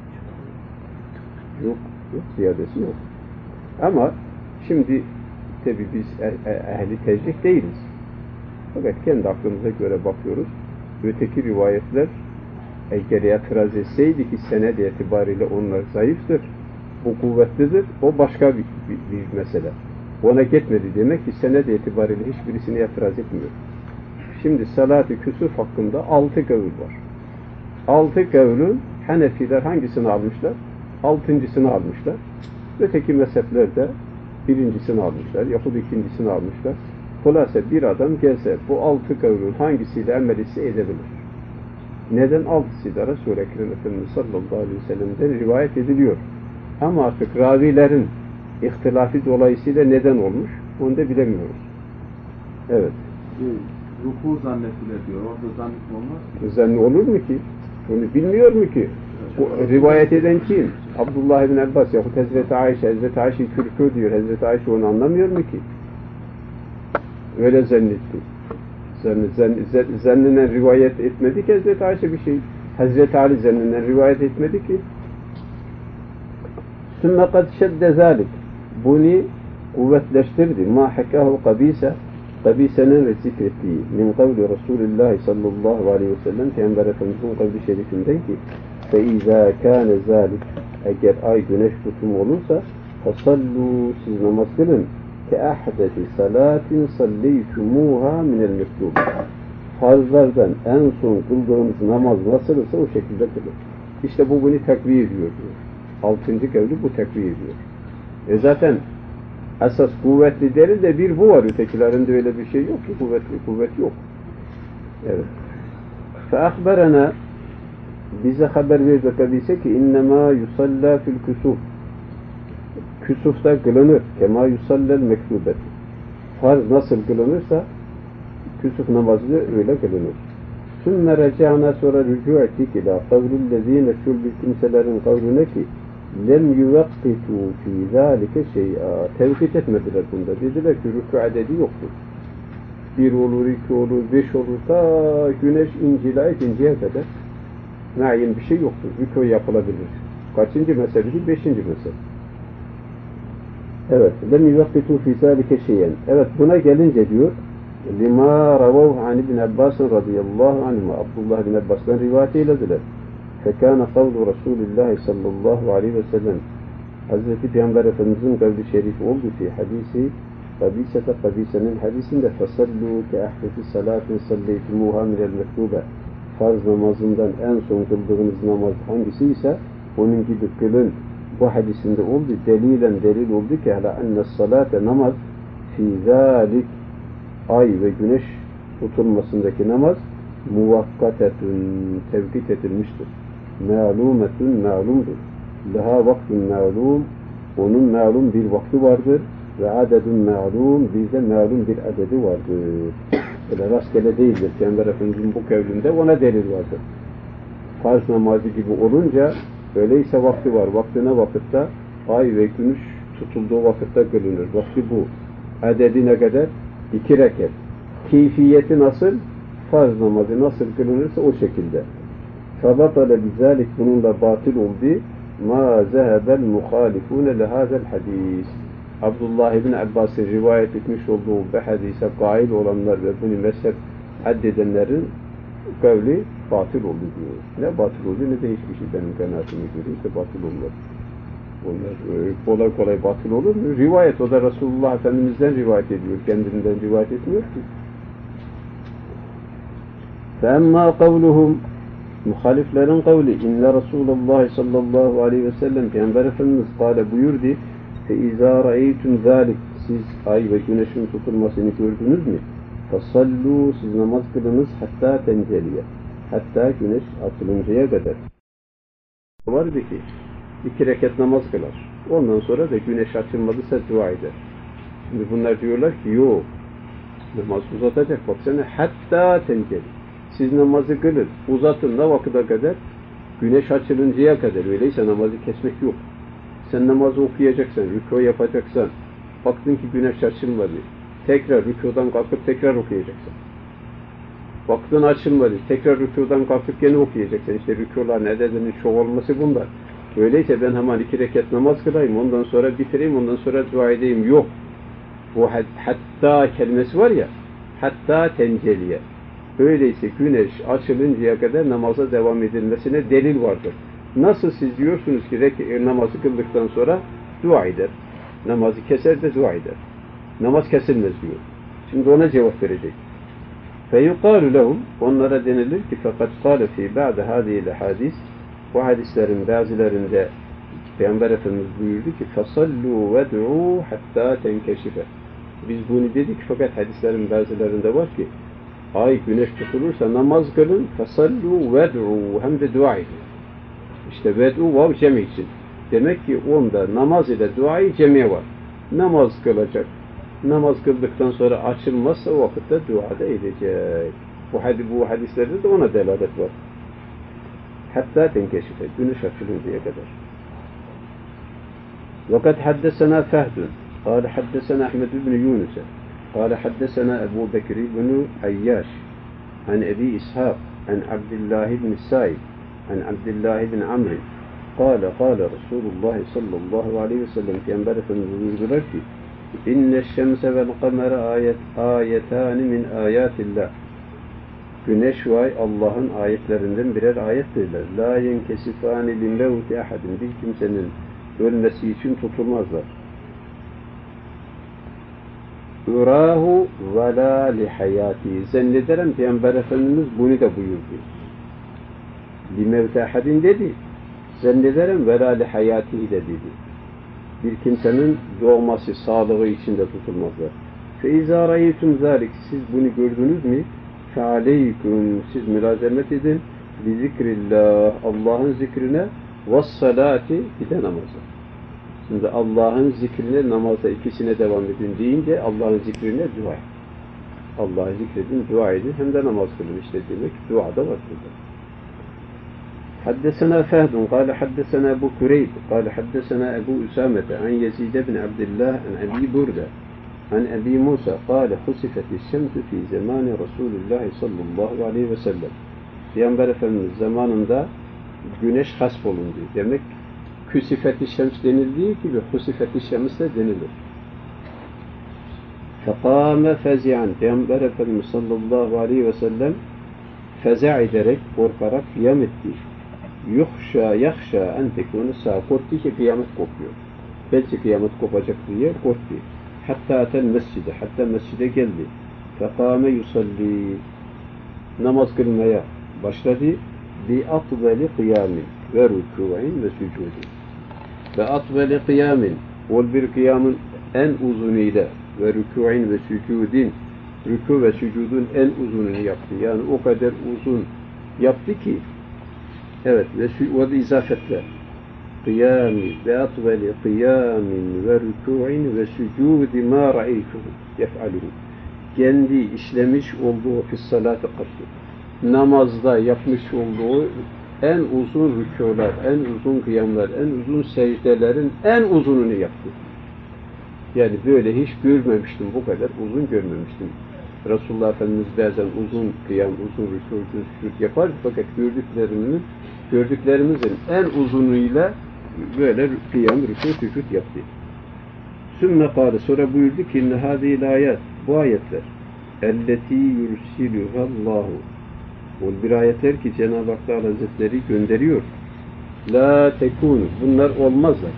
Yok. Ziyadesi yok. Ama şimdi tabi biz ehli tercih değiliz. Fakat kendi aklımıza göre bakıyoruz. Öteki rivayetler eğer itiraz etseydi ki sened itibariyle onlar zayıftır, bu kuvvetlidir, o başka bir mesele. Ona gitmedi demek ki sened itibariyle hiçbirisine itiraz etmiyor. Şimdi salat-ı küsuf hakkında 6 kavul var. 6 kavulün Hanefiler hangisini almışlar? 6.'sını almışlar. Öteki mezheplerde 1.'sini almışlar, yahut 2.'sini almışlar. Dolayısıyla bir adam gelse bu 6 kavulün hangisiyle amel etse edebilir. Neden 6'sı da Resul-i Ekrem Efendimiz sallallahu aleyhi ve sellem'den rivayet ediliyor. Ama artık ravilerin ihtilafı dolayısıyla neden olmuş onu da bilemiyoruz. Evet. Ruku zannettiler diyor. Orada zannet olmaz. Zannet olur mu ki? Onu bilmiyor mu ki? O rivayet eden kim? Abdullah ibn Abbas yahut Hazreti Ayşe. Hazreti Ayşe Türk'ü diyor. Hazreti Ayşe onu anlamıyor mu ki? Öyle zannetti. Zanninen rivayet etmedi ki Hazreti Ayşe bir şey. Hazreti Ali zanninen rivayet etmedi ki. Sümme kad şedde zâlik. Bunu kuvvetleştirdi. Ma hekâhu Kabîse. Kabise'nin zikrettiği min kavli Resulullah sallallahu aleyhi ve sellem Peygamber Efendimiz'in kavli şerifinden ki فَاِذَا كَانَ ذَٰلِكَ eğer ay güneş tutumu olursa فَصَلُّوا siz namaz kılın كَاَحْدَةِ صَلَاتٍ صَلَّيْتُمُوهَا مِنَ الْمَكْتُوبِ farzlardan en son kıldığımız namaz nasılsa o şekilde kılın. İşte bu bunu takviye ediyor diyor. 6. kavli bu takviye ediyor. Zaten esas kuvvetli delil de bir bu var. Ötekilerinde öyle bir şey yok ki. Kuvvet yok. Evet. فَاَخْبَرَنَا bize haber verdi kabise ki اِنَّمَا يُصَلَّى فِي الْكُسُوفِ küsufta kılınır. كَمَا يُصَلَّى الْمَكْتُوبَةِ farz nasıl kılınırsa küsuf namazı öyle kılınır. ثُمَّ رَجَعْنَا sonra rücu ettik ila قَوْلُ الَّذ۪ينَ şul kimselerin kavlune ki lem yuvakkitu fi zâlike şey'a tevkit etmediler bunda. Dediler ki rükû adedi yoktur. 1 olur, 2 olur, 5 olur ta güneş incila edinceye kadar nayin bir şey yoktur. Rükû yapılabilir. Kaçıncı mesele? 5. mesele. Evet. Lem yuvakkitu fi zâlike şeyen. Evet, buna gelince diyor lima ravav an ibn Abbas radıyallahu anhuma, Abdullah bin Abbas'tan rivayet eylediler. Fekâne kavlu Resulullah sallallahu aleyhi ve sellem, Hazreti Peygamber Efendimiz'in kavli şerifi oldu ki hadisi Kabise'nin hadisinde fesallu ke ahfeti salatin salleytumuha minel mektube, farz namazından en son kıldığınız namaz hangisi ise onun gibi kılın. Bu hadisinde oldu, delil oldu ki hala enne salate namaz fi zalik, ay ve güneş tutulmasındaki namaz muvakkatetun, tevkit edilmiştir. Ma'lumetun, ma'lumdur. Laha vaktun ma'lum, onun ma'lum bir vakti vardır ve adedun ma'lum, bir de ma'lum bir adedi vardır. Öyle rastgele değildir. Peygamber Efendimiz'in bu kavlinde ona delil vardır. Farz namazı gibi olunca öyleyse vakti var. Vakti ne vakitte? Ay ve güneş tutulduğu vakitte kılınır. Vakti bu. Adedi ne kadar? 2 rekat. Keyfiyeti nasıl? Farz namazı nasıl kılınırsa o şekilde. فَبَطَلَ بِذَٰلِكْ, bununla batıl oldu. مَا زَهَبَ الْمُخَالِفُونَ لَهَذَا الْحَد۪يثِ, Abdullah ibn Abbas'ın rivayet etmiş olduğu bu hadise kail olanlar ve bunu mezhep addedenlerin kavli batıl oldu diyor. Ne batıl oldu ne de hiçbir şey benim kanaatimi göre işte batıl olmaz. Onlar kolay kolay batıl olur mu? Rivayet, o da Resulullah Efendimiz'den rivayet ediyor. Kendinden rivayet etmiyor ki. فَاَمَّا قَوْلُهُمْ, muhaliflerin kavli, inne Resulullah sallallahu aleyhi ve sellem, Peygamber Efendimiz kâle buyurdu, فَاِذَا رَأَيْتُمْ ذَٰلِكَ, siz ay ve güneşin tutulmasını gördünüz mü? فَصَلُّوا, siz namaz kılınız, hatta tenceliye, hatta güneş açılıncaya kadar. Vardı ki 2 rekat namaz kılar. Ondan sonra da güneş açılmadıysa dua eder. Şimdi bunlar diyorlar ki yok, namaz uzatacak, baksana, hatta tenceli. Siz namazı kılın, uzatın da vakıda kadar, güneş açılıncaya kadar. Öyleyse namazı kesmek yok. Sen namazı okuyacaksan, rükû yapacaksan, baktın ki güneş açılmadı, tekrar rükûdan kalkıp tekrar okuyacaksın. Baktın açılmadı, tekrar rükûdan kalkıp gene okuyacaksın. İşte rükûların ededinin çok olması bunlar. Öyleyse ben hemen 2 rekat namaz kılayım, ondan sonra bitireyim, ondan sonra dua edeyim. Yok. Bu hatta kelimesi var ya, hatta tenceliye. Öyleyse güneş açılıncaya kadar namaza devam edilmesine delil vardır. Nasıl siz diyorsunuz ki namazı kıldıktan sonra dua eder, namazı keser de dua eder. Namaz kesilmez diyor. Şimdi ona cevap verecek. فَيُقَالُ لَهُمْ, onlara denilir ki فَقَدْ قَالَ فِي بَعْدَ هَذِهِ الْحَدِيثِ, bu hadislerin bazılarında Peygamber Efendimiz buyurdu ki فَصَلُّوا وَدْعُوا حَتَّى تَنْكَشِفَ. Biz bunu dedik fakat hadislerin bazılarında var ki ay güneş tutulursa namaz kılın, فَصَلُّوا وَدْعُوا, hem de dua edin. İşte ved'u vav cemi için. Demek ki onda namaz ile duayı cemiye var. Namaz kılacak. Namaz kıldıktan sonra açılmazsa o vakitte duada edecek. Bu hadislerde de ona delalet var. Hatta tenkeşife, güneş açılıncaya kadar. وَقَدْ حَدَّسَنَا فَهْدٌ قَالَ حَدَّسَنَا أحمد بن يونس قال حدثنا أبو بكر بن عياش عن أبي إسحاق عن عبد الله بن السائب عن عبد الله بن عمرو قال قال رسول الله صلى الله عليه وسلم, Peygamber Efendimiz buyurdular ki inne şemse vel kamera ayetani min ayatillah, güneş ve ay Allah'ın ayetlerinden birer ayettirler. La yenkesifani li mevti ahadin, bir kimsenin ölmesi için tutulmazlar. Urahu ve la li hayati, zannederim Peygamber Efendimiz bunu da buyurdu. Li mevti ahadin dedi, zannederim ve la li hayati de dedi. Bir kimsenin doğması, sağlığı içinde tutulmazlar. فَاِذَا رَيْتُمْ ذَٰلِكِ, siz bunu gördünüz mü? فَعَلَيْكُمْ, siz mülazemet edin. بِذِكْرِ Allah'ın zikrine وَالصَّلَاتِ, bir de namaza. Şimdi Allah'ın zikrine, namaza, ikisine devam edin deyince Allah'ın zikrine dua edin. Allah'ı zikredin, dua edin, hem de namaz kılın. İşte demek dua da var burada. حدثنا فهد قال حدثنا أبو كريب قال حدثنا أبو أسامة عن يزيد بن عبد الله عن أبي بردة عن أبي موسى قال خسفت الشمس في زمان رسول الله صلى الله عليه وسلم. Peygamber Efendimiz zamanında güneş hasf olundu. Demek küsifeti şems denildiği gibi husifeti şems de denilir. Fekâme fezi'an. Peygamber Efendimiz sallallahu aleyhi ve sellem feza ederek, korkarak kıyam etti. Yahşa en tekûne sâ. Korktu ki kıyamet kopuyor. Belki kıyamet kopacak diye korktu. Hatta atel mescide. Hatta mescide geldi. Fekâme yusalli. Namaz kılmaya başladı. Bi atveli kıyamin ve rükû'in ve sücudin. Ve atveli kıyamin. Ol bir kıyamın en uzunuyla ve rükû'in ve sücudin. Rükû ve sücudun en uzununu yaptı. Yani o kadar uzun yaptı ki evet ve izafetle kıyami ve atveli kıyamin ve rükû'in ve sücudi ma ra'eytuhu yef'aluhu. Kendi işlemiş olduğu fissalâti kattı. Namazda yapmış olduğu en uzun rükûlar, en uzun kıyamlar, en uzun secdelerin en uzununu yaptı. Yani böyle hiç görmemiştim, bu kadar uzun görmemiştim. Resulullah Efendimiz bazen uzun kıyam, uzun rükû, uzun sücud yapar fakat gördüklerimizin en uzunuyla böyle kıyam, rükû, sücud yaptı. Sümme kâle, sonra buyurdu ki inne hâzîl âyât, bu ayetler elleti yursiluhallâhu, o bir ayetler ki Cenab-ı Hak Hazretleri gönderiyor. La tekûnü, bunlar olmazlar.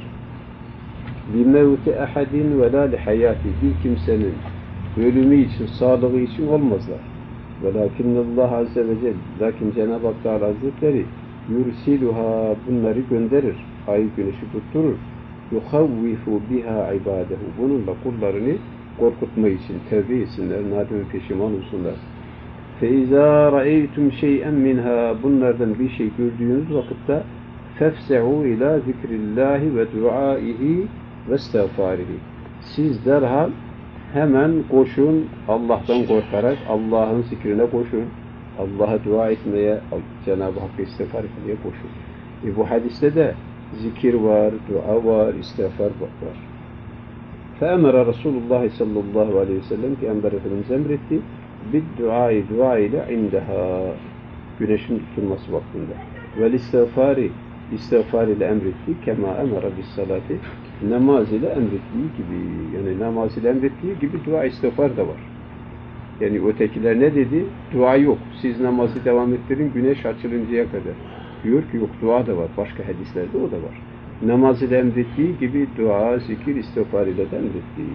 Limevti ahadin ve la lihayati, bir kimsenin ölümü için, sağlığı için olmazlar. Velakinnallah azze ve celle, lakin Cenab-ı Hak Hazretleri yursiluha, bunları gönderir. Ay güneşi tutturur. Yuhavvifu biha ibadehu, bununla kullarını korkutma için, tevbe etsinler, nadim peşiman olsunlar. فَاِذَا رَأَيْتُمْ شَيْئًا مِنْهَا, bunlardan bir şey gördüğünüz vakitte فَفْسَعُوا اِلَى ذِكْرِ اللّٰهِ وَدُعَائِهِ وَاسْتَغْفَارِهِ, siz derhal hemen koşun, Allah'tan korkarak Allah'ın zikrine koşun, Allah'a dua etmeye, Cenab-ı Hakk'a istiğfar etmeye koşun. Bu hadiste de zikir var, dua var, istiğfar var. فَاَمَرَ Resulullah sallallahu aleyhi ve sellem, Peygamber Efendimiz emretti, bid-duayı, dua ile indeha, güneşin tutulması vaktinde. Vel-istiğfari, istiğfar ile emretti, kema emara bis-salati, namaz ile emrettiği gibi, yani namaz ile emrettiği gibi dua, istiğfar da var. Yani ötekiler ne dedi? Dua yok. Siz namazı devam ettirin güneş açılıncaya kadar. Diyor ki yok, dua da var. Başka hadislerde o da var. Namaz ile emrettiği gibi dua, zikir, istiğfar ile de emrettiği.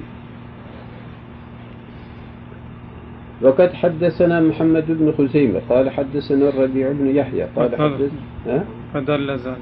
وقد حدثنا محمد بن خزيمة قال حدثنا الربيع بن يحيى قال حدثنا فدل ذلك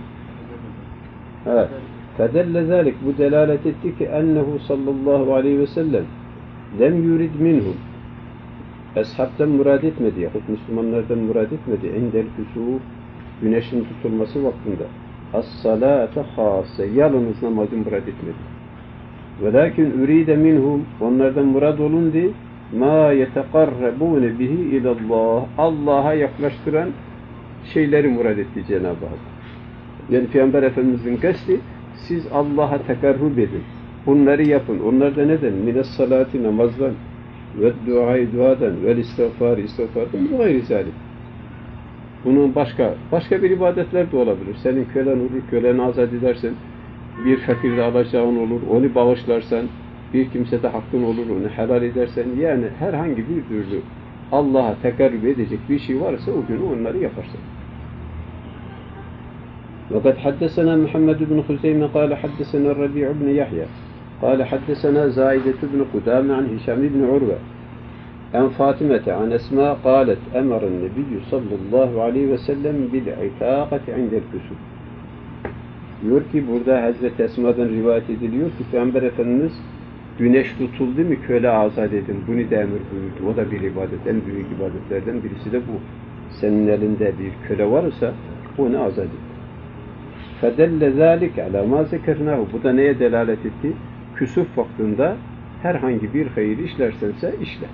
فدل ذلك, bu delalet etti ki ennehu sallallahu aleyhi ve sellem lem yurid minhum, eshabtan murad etmedi yahut Müslümanlardan murad etmedi indel küsûf, güneşin tutulması vaktinde as-salâte khâsse, yalnız namazı murad etmedi. Velakin üride minhum, onlardan murad olundu ma yetekarrebûne bihi ilallah, Allah'a yaklaştıran şeyleri murad etti Cenab-ı Hak. Yani Peygamber Efendimiz'in kasti, siz Allah'a tekarrub edin. Bunları yapın. Onlar da neden? Mines salati, namazdan, ve duayı, duadan, ve istiğfar, istiğfardan, bu gayri zalim. Bunun başka bir ibadetler de olabilir. Senin kölen olur, köleni azat edersen, bir fakirle alacağın olur, onu bağışlarsan, bir kimsede hakkın olur, onu helal edersen, yani herhangi bir türlü Allah'a tekarrub edecek bir şey varsa o günü onları yaparsın. وقد حدثنا محمد بن خزيمة قال حدثنا الربيع بن يحيى قال حدثنا زائدة بن قدامة عن هشام بن عروة عن فاطمة عن أسماء قالت أمر النبي صلى الله عليه وسلم بالعتاقة عند الكسوف. Diyor ki burada Hazreti Esma'dan rivayet ediliyor ki Peygamber Efendimiz güneş tutuldu mu köle azat edin. Bunu da emir buyurdu. O da bir ibadet. En büyük ibadetlerden birisi de bu. Senin elinde bir köle varsa onu azat et. فَدَلَّ ذَٰلِكَ عَلَى مَا ذَكَرْنَاهُ. Bu da neye delalet etti? Küsuf vaktinde herhangi bir hayır işlersense işle.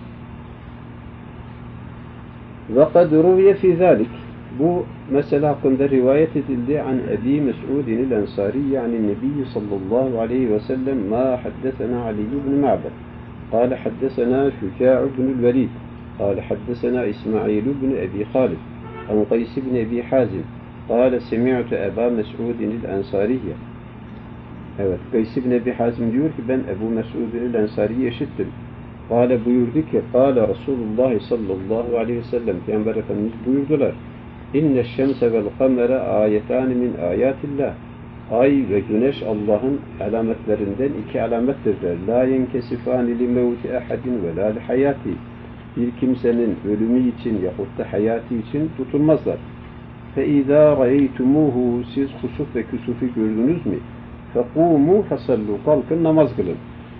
وَقَدْ رُوِيَ فِي ذَٰلِكَ. Bu mesele hakkında rivayet edildi an Ebi Mes'udin el-Ensari yani Nebi sallallahu aleyhi ve sellem ma haddesena Ali ibn Ma'bad قال حدثنا شجاع بن الوليد قال حدثنا إسماعيل بن أبي خالد عن قيس بن أبي حازم قال سمعت أبا مسعود الأنصاري Evet. Gays ibn Ebi Hazim diyor ki ben Ebu Mesud el-Ensari'yi işittim. Kale buyurdu ki Kale Resulullah sallallahu aleyhi ve sellem Peygamber Efendimiz buyurdular. İnne şemse vel kamere ayetani min ayatillah. Ay ve güneş Allah'ın alametlerinden iki alamettirler. La yenkesifani li mevti ahadin ve la li hayati. Bir kimsenin ölümü için yahut da hayatı için tutulmazlar. فَاِذَا رَيْتُمُوهُ Siz husuf ve küsufu gördünüz mü? فَقُومُوا فَصَلُّوا Kalkın namaz kılın.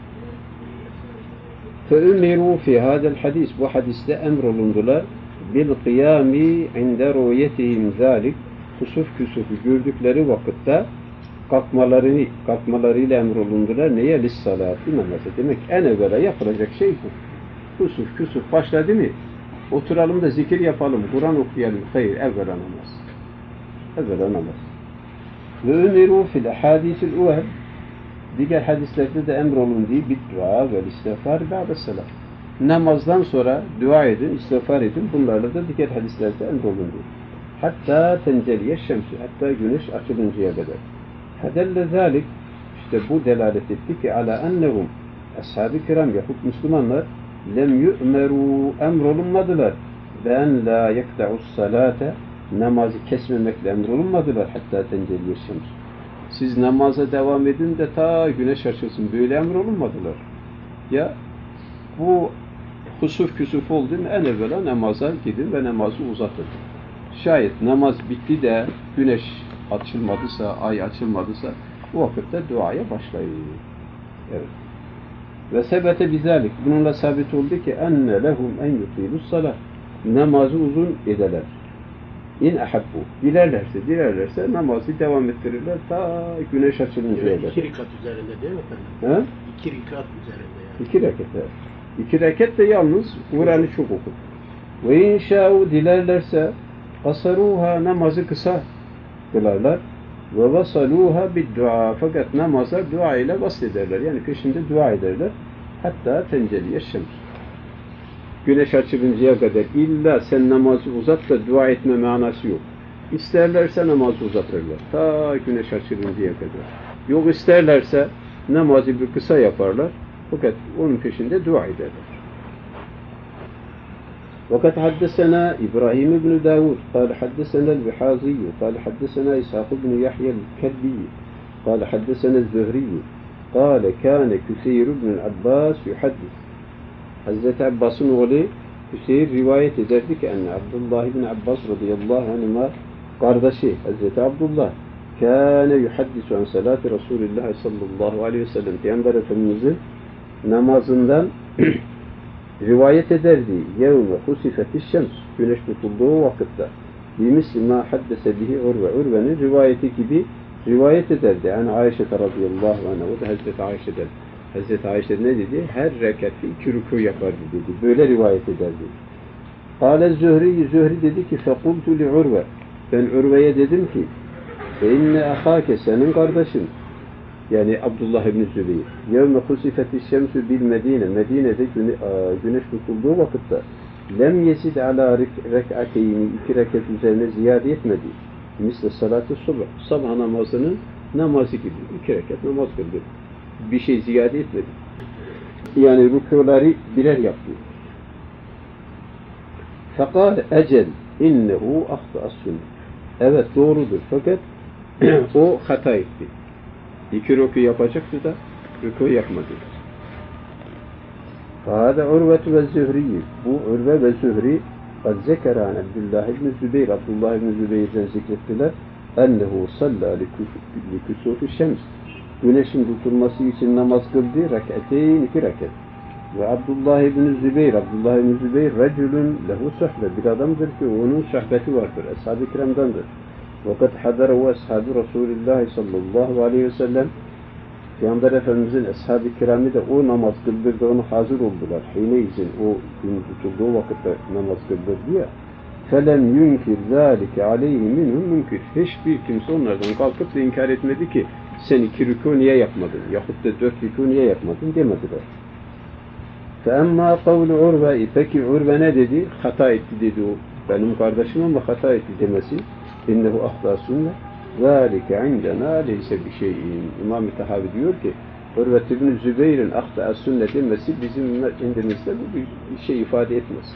فَاُمِرُوا فِي هَذَا الْحَدِيث Bu hadiste emrolundular. بِالْقِيَامِ عِنْدَ رُؤْيَتِهِمْ ذَٰلِكَ Husuf küsufu gördükleri vakitte kalkmalarıyla emrolundular. Neye? لِسْسَلَاتِ Namazı. Demek en evvela yapılacak şey bu. Husuf küsuf başladı mı? Oturalım da zikir yapalım, Kur'an okuyalım. Hayır, evvela namaz. Evvela namaz. Ve ömeru fil ahadisil uvel diğer hadislerde de emrolunduğu bir dua ve istiğfar ba'de salat. Namazdan sonra dua edin, istiğfar edin. Bunlarla da diğer hadislerde emrolunduğu. Hatta tenceliye şemsi, hatta güneş açılıncaya kadar. Fedelle zalik, işte bu delalet etti ki ala ennehum ashab-ı kiram yahut Müslümanlar lem yu'meru emrolunmadılar. Ben la yekta'us salate namazı kesmemekle emrolunmadılar hatta tenceliye şems. Siz namaza devam edin de ta güneş açılsın. Böyle emrolunmadılar. Ya bu husuf küsuf oldu mu en evvela namaza gidin ve namazı uzatın. Şayet namaz bitti de güneş açılmadıysa, ay açılmadıysa o vakitte duaya başlayın. Evet. Ve sebete bizalik. Bununla sabit oldu ki enne lehum en yutilus salat. Namazı uzun ederler. İn ahabbu. Dilerlerse namazı devam ettirirler ta güneş açılıncaya kadar. 2 rekat üzerinde değil mi efendim? 2 rekat üzerinde yani. 2 rekat. 2 rekat de yalnız Kur'an'ı çok okur. Ve inşa'u dilerlerse kasaruha namazı kısa kılarlar. Ve vasaluha bid dua. Fakat namaza dua ile vaslederler. Yani peşinde dua ederler. Hatta tenceliye şems. Güneş açılıncaya kadar illa sen namazı uzat da dua etme manası yok. İsterlerse namazı uzatırlar. Ta güneş açılıncaya kadar. Yok isterlerse namazı bir kısa yaparlar. Fakat onun peşinde dua ederler. وقد حدثنا إبراهيم بن داود قال حدثنا البحازي قال حدثنا إسحاق بن يحيى الكلبي قال حدثنا الزهري قال كان كثير بن العباس يحدث Hazreti Abbas'ın oğlu Hüseyin rivayet ederdi ki enne Abdullah ibn Abbas radıyallahu anhuma kardeşi Hazreti Abdullah kâne yuhaddisu an salati Resulillah sallallahu aleyhi ve sellem Peygamber Efendimiz'in namazından rivayet ederdi. Yevme husifetiş şems güneş tutulduğu vakitte bimisli ma haddese bihi Urve'nin rivayeti gibi rivayet ederdi. Yani Ayşe radıyallahu anha o da Hazreti Ayşe'den. Hazreti Ayşe ne dedi? Her rekatte 2 rükû yapardı dedi. Böyle rivayet ederdi. Kâle Zühri dedi ki fekultu li Urve. Ben Urve'ye dedim ki inne ahâke senin kardeşin yani Abdullah ibn Zübeyir yevme husifetiş şemsü bil Medine Medine'de güneş tutulduğu vakitte lem yesid ala rek'ateyni 2 rekat üzerine ziyade etmedi. Misle salatı sabah namazının namazı gibi 2 rekat namaz kıldı. Bir şey ziyade etmedi. Yani rükûları birer yaptı. Fekâle ecel innehu ahtâs sünnet. Evet doğrudur fakat o hata etti. 2 rükû yapacaktı da rükû yapmadı. Fâde Urvetu ve Zühri. Bu Urve ve Zühri kad zekeran Abdullah ibn Zübeyir Abdullah ibn Zübeyir'den zikrettiler. Ennehu salla li kusufi şems. Güneşin tutulması için namaz kıldı. Rekateyn 2 rekat. Ve Abdullah ibn Zübeyir racülün lehu sohbe. Bir adamdır ki onun sohbeti vardır. Ashab-ı kiramdandır. Vakat hadarehu ashab-ı Resulullah sallallahu aleyhi ve sellem Peygamber Efendimizin ashab-ı kiramı da o namaz kıldırdı. Onu hazır oldular. Hine izin o gün tutulduğu vakitte namaz kıldırdı ya. Felem yunkir zâlike aleyhi minhum münkir. Hiçbir kimse onlardan kalkıp da inkar etmedi ki sen 2 rükû niye yapmadın? Yahut da 4 rükû niye yapmadın demediler. فَاَمَّا قَوْلُ Urve. Peki Urve ne dedi? Hata etti dedi o. Benim kardeşim ama hata etti demesi. اِنَّهُ اَخْلَى sünnet. ذَٰلِكَ عِنْدَنَا لَيْسَ بِشَيْءٍ. İmam-ı Tahavi diyor ki, Urvet ibn Zübeyir'in ahta sünnet demesi bizim indimizde bu bir şey ifade etmez.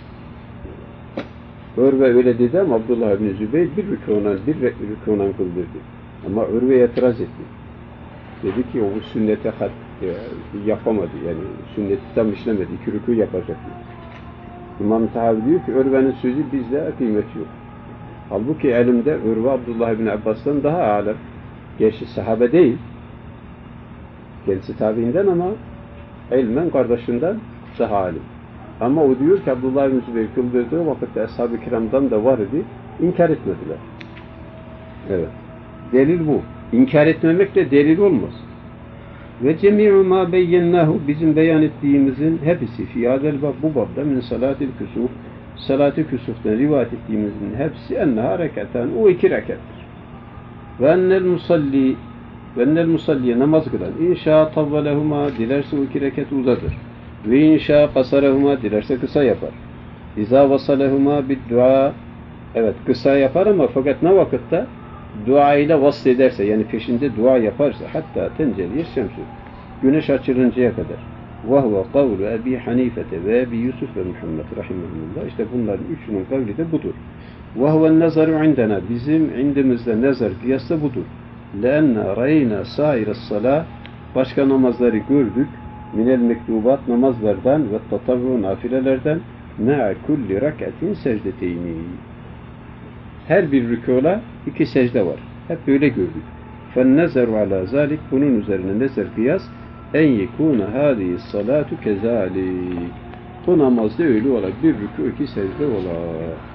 Urve öyle dedi ama Abdullah ibn Zübeyir bir rükûnan kıldırdı. Ama Urve itiraz etti. Dedi ki o sünnete yapamadı. Yani sünneti tam işlemedi. 2 rükû yapacaktı. İmam-ı Tahavi diyor ki Urve'nin sözü bizde kıymeti yok. Halbuki elimde Urve Abdullah ibn Abbas'tan daha alem. Gerçi sahabe değil. Kendisi tabiinden ama ilmen kardeşinden daha alim. Ama o diyor ki Abdullah ibn Zübeyir kıldırdığı vakitte Ashab-ı Kiram'dan da var idi. İnkar etmediler. Evet. Delil bu. İnkar etmemek de delil olmaz. Ve cemi'u ma beyyennahu bizim beyan ettiğimizin hepsi fiyadel bab bu babda min salatil küsuf salat-ı küsuftan rivayet ettiğimizin hepsi enneha rekatan o 2 rekattir. Ve ennel musalliye namaz kılan inşa tavvalehuma dilerse o 2 rekat uzadır. Ve inşa kasarehuma dilerse kısa yapar. İza vasalehuma bid dua evet kısa yapar ama fakat ne vakitte dua ile vasıl ederse yani peşinde dua yaparsa hatta tenceliye şemsü güneş açılıncaya kadar ve huve kavlu Ebi Hanifete ve Ebi Yusuf ve Muhammed rahimahullah işte bunların üçünün kavli de budur. Ve huve nezaru indena bizim indimizde nezar kıyasla budur. Leenne reyna saires salah başka namazları gördük minel mektubat namazlardan ve tatavvu nafilelerden ma'a kulli rakatin secdeteyni her bir rükûla 2 secde var. Hep böyle gördük. فَالنَّزَرُ عَلَى ذَٰلِكَ bunun üzerine nezer kıyas en yekûne hâzihi salatu kezâlik bu namazda öyle ola bir rükû 2 secde ola.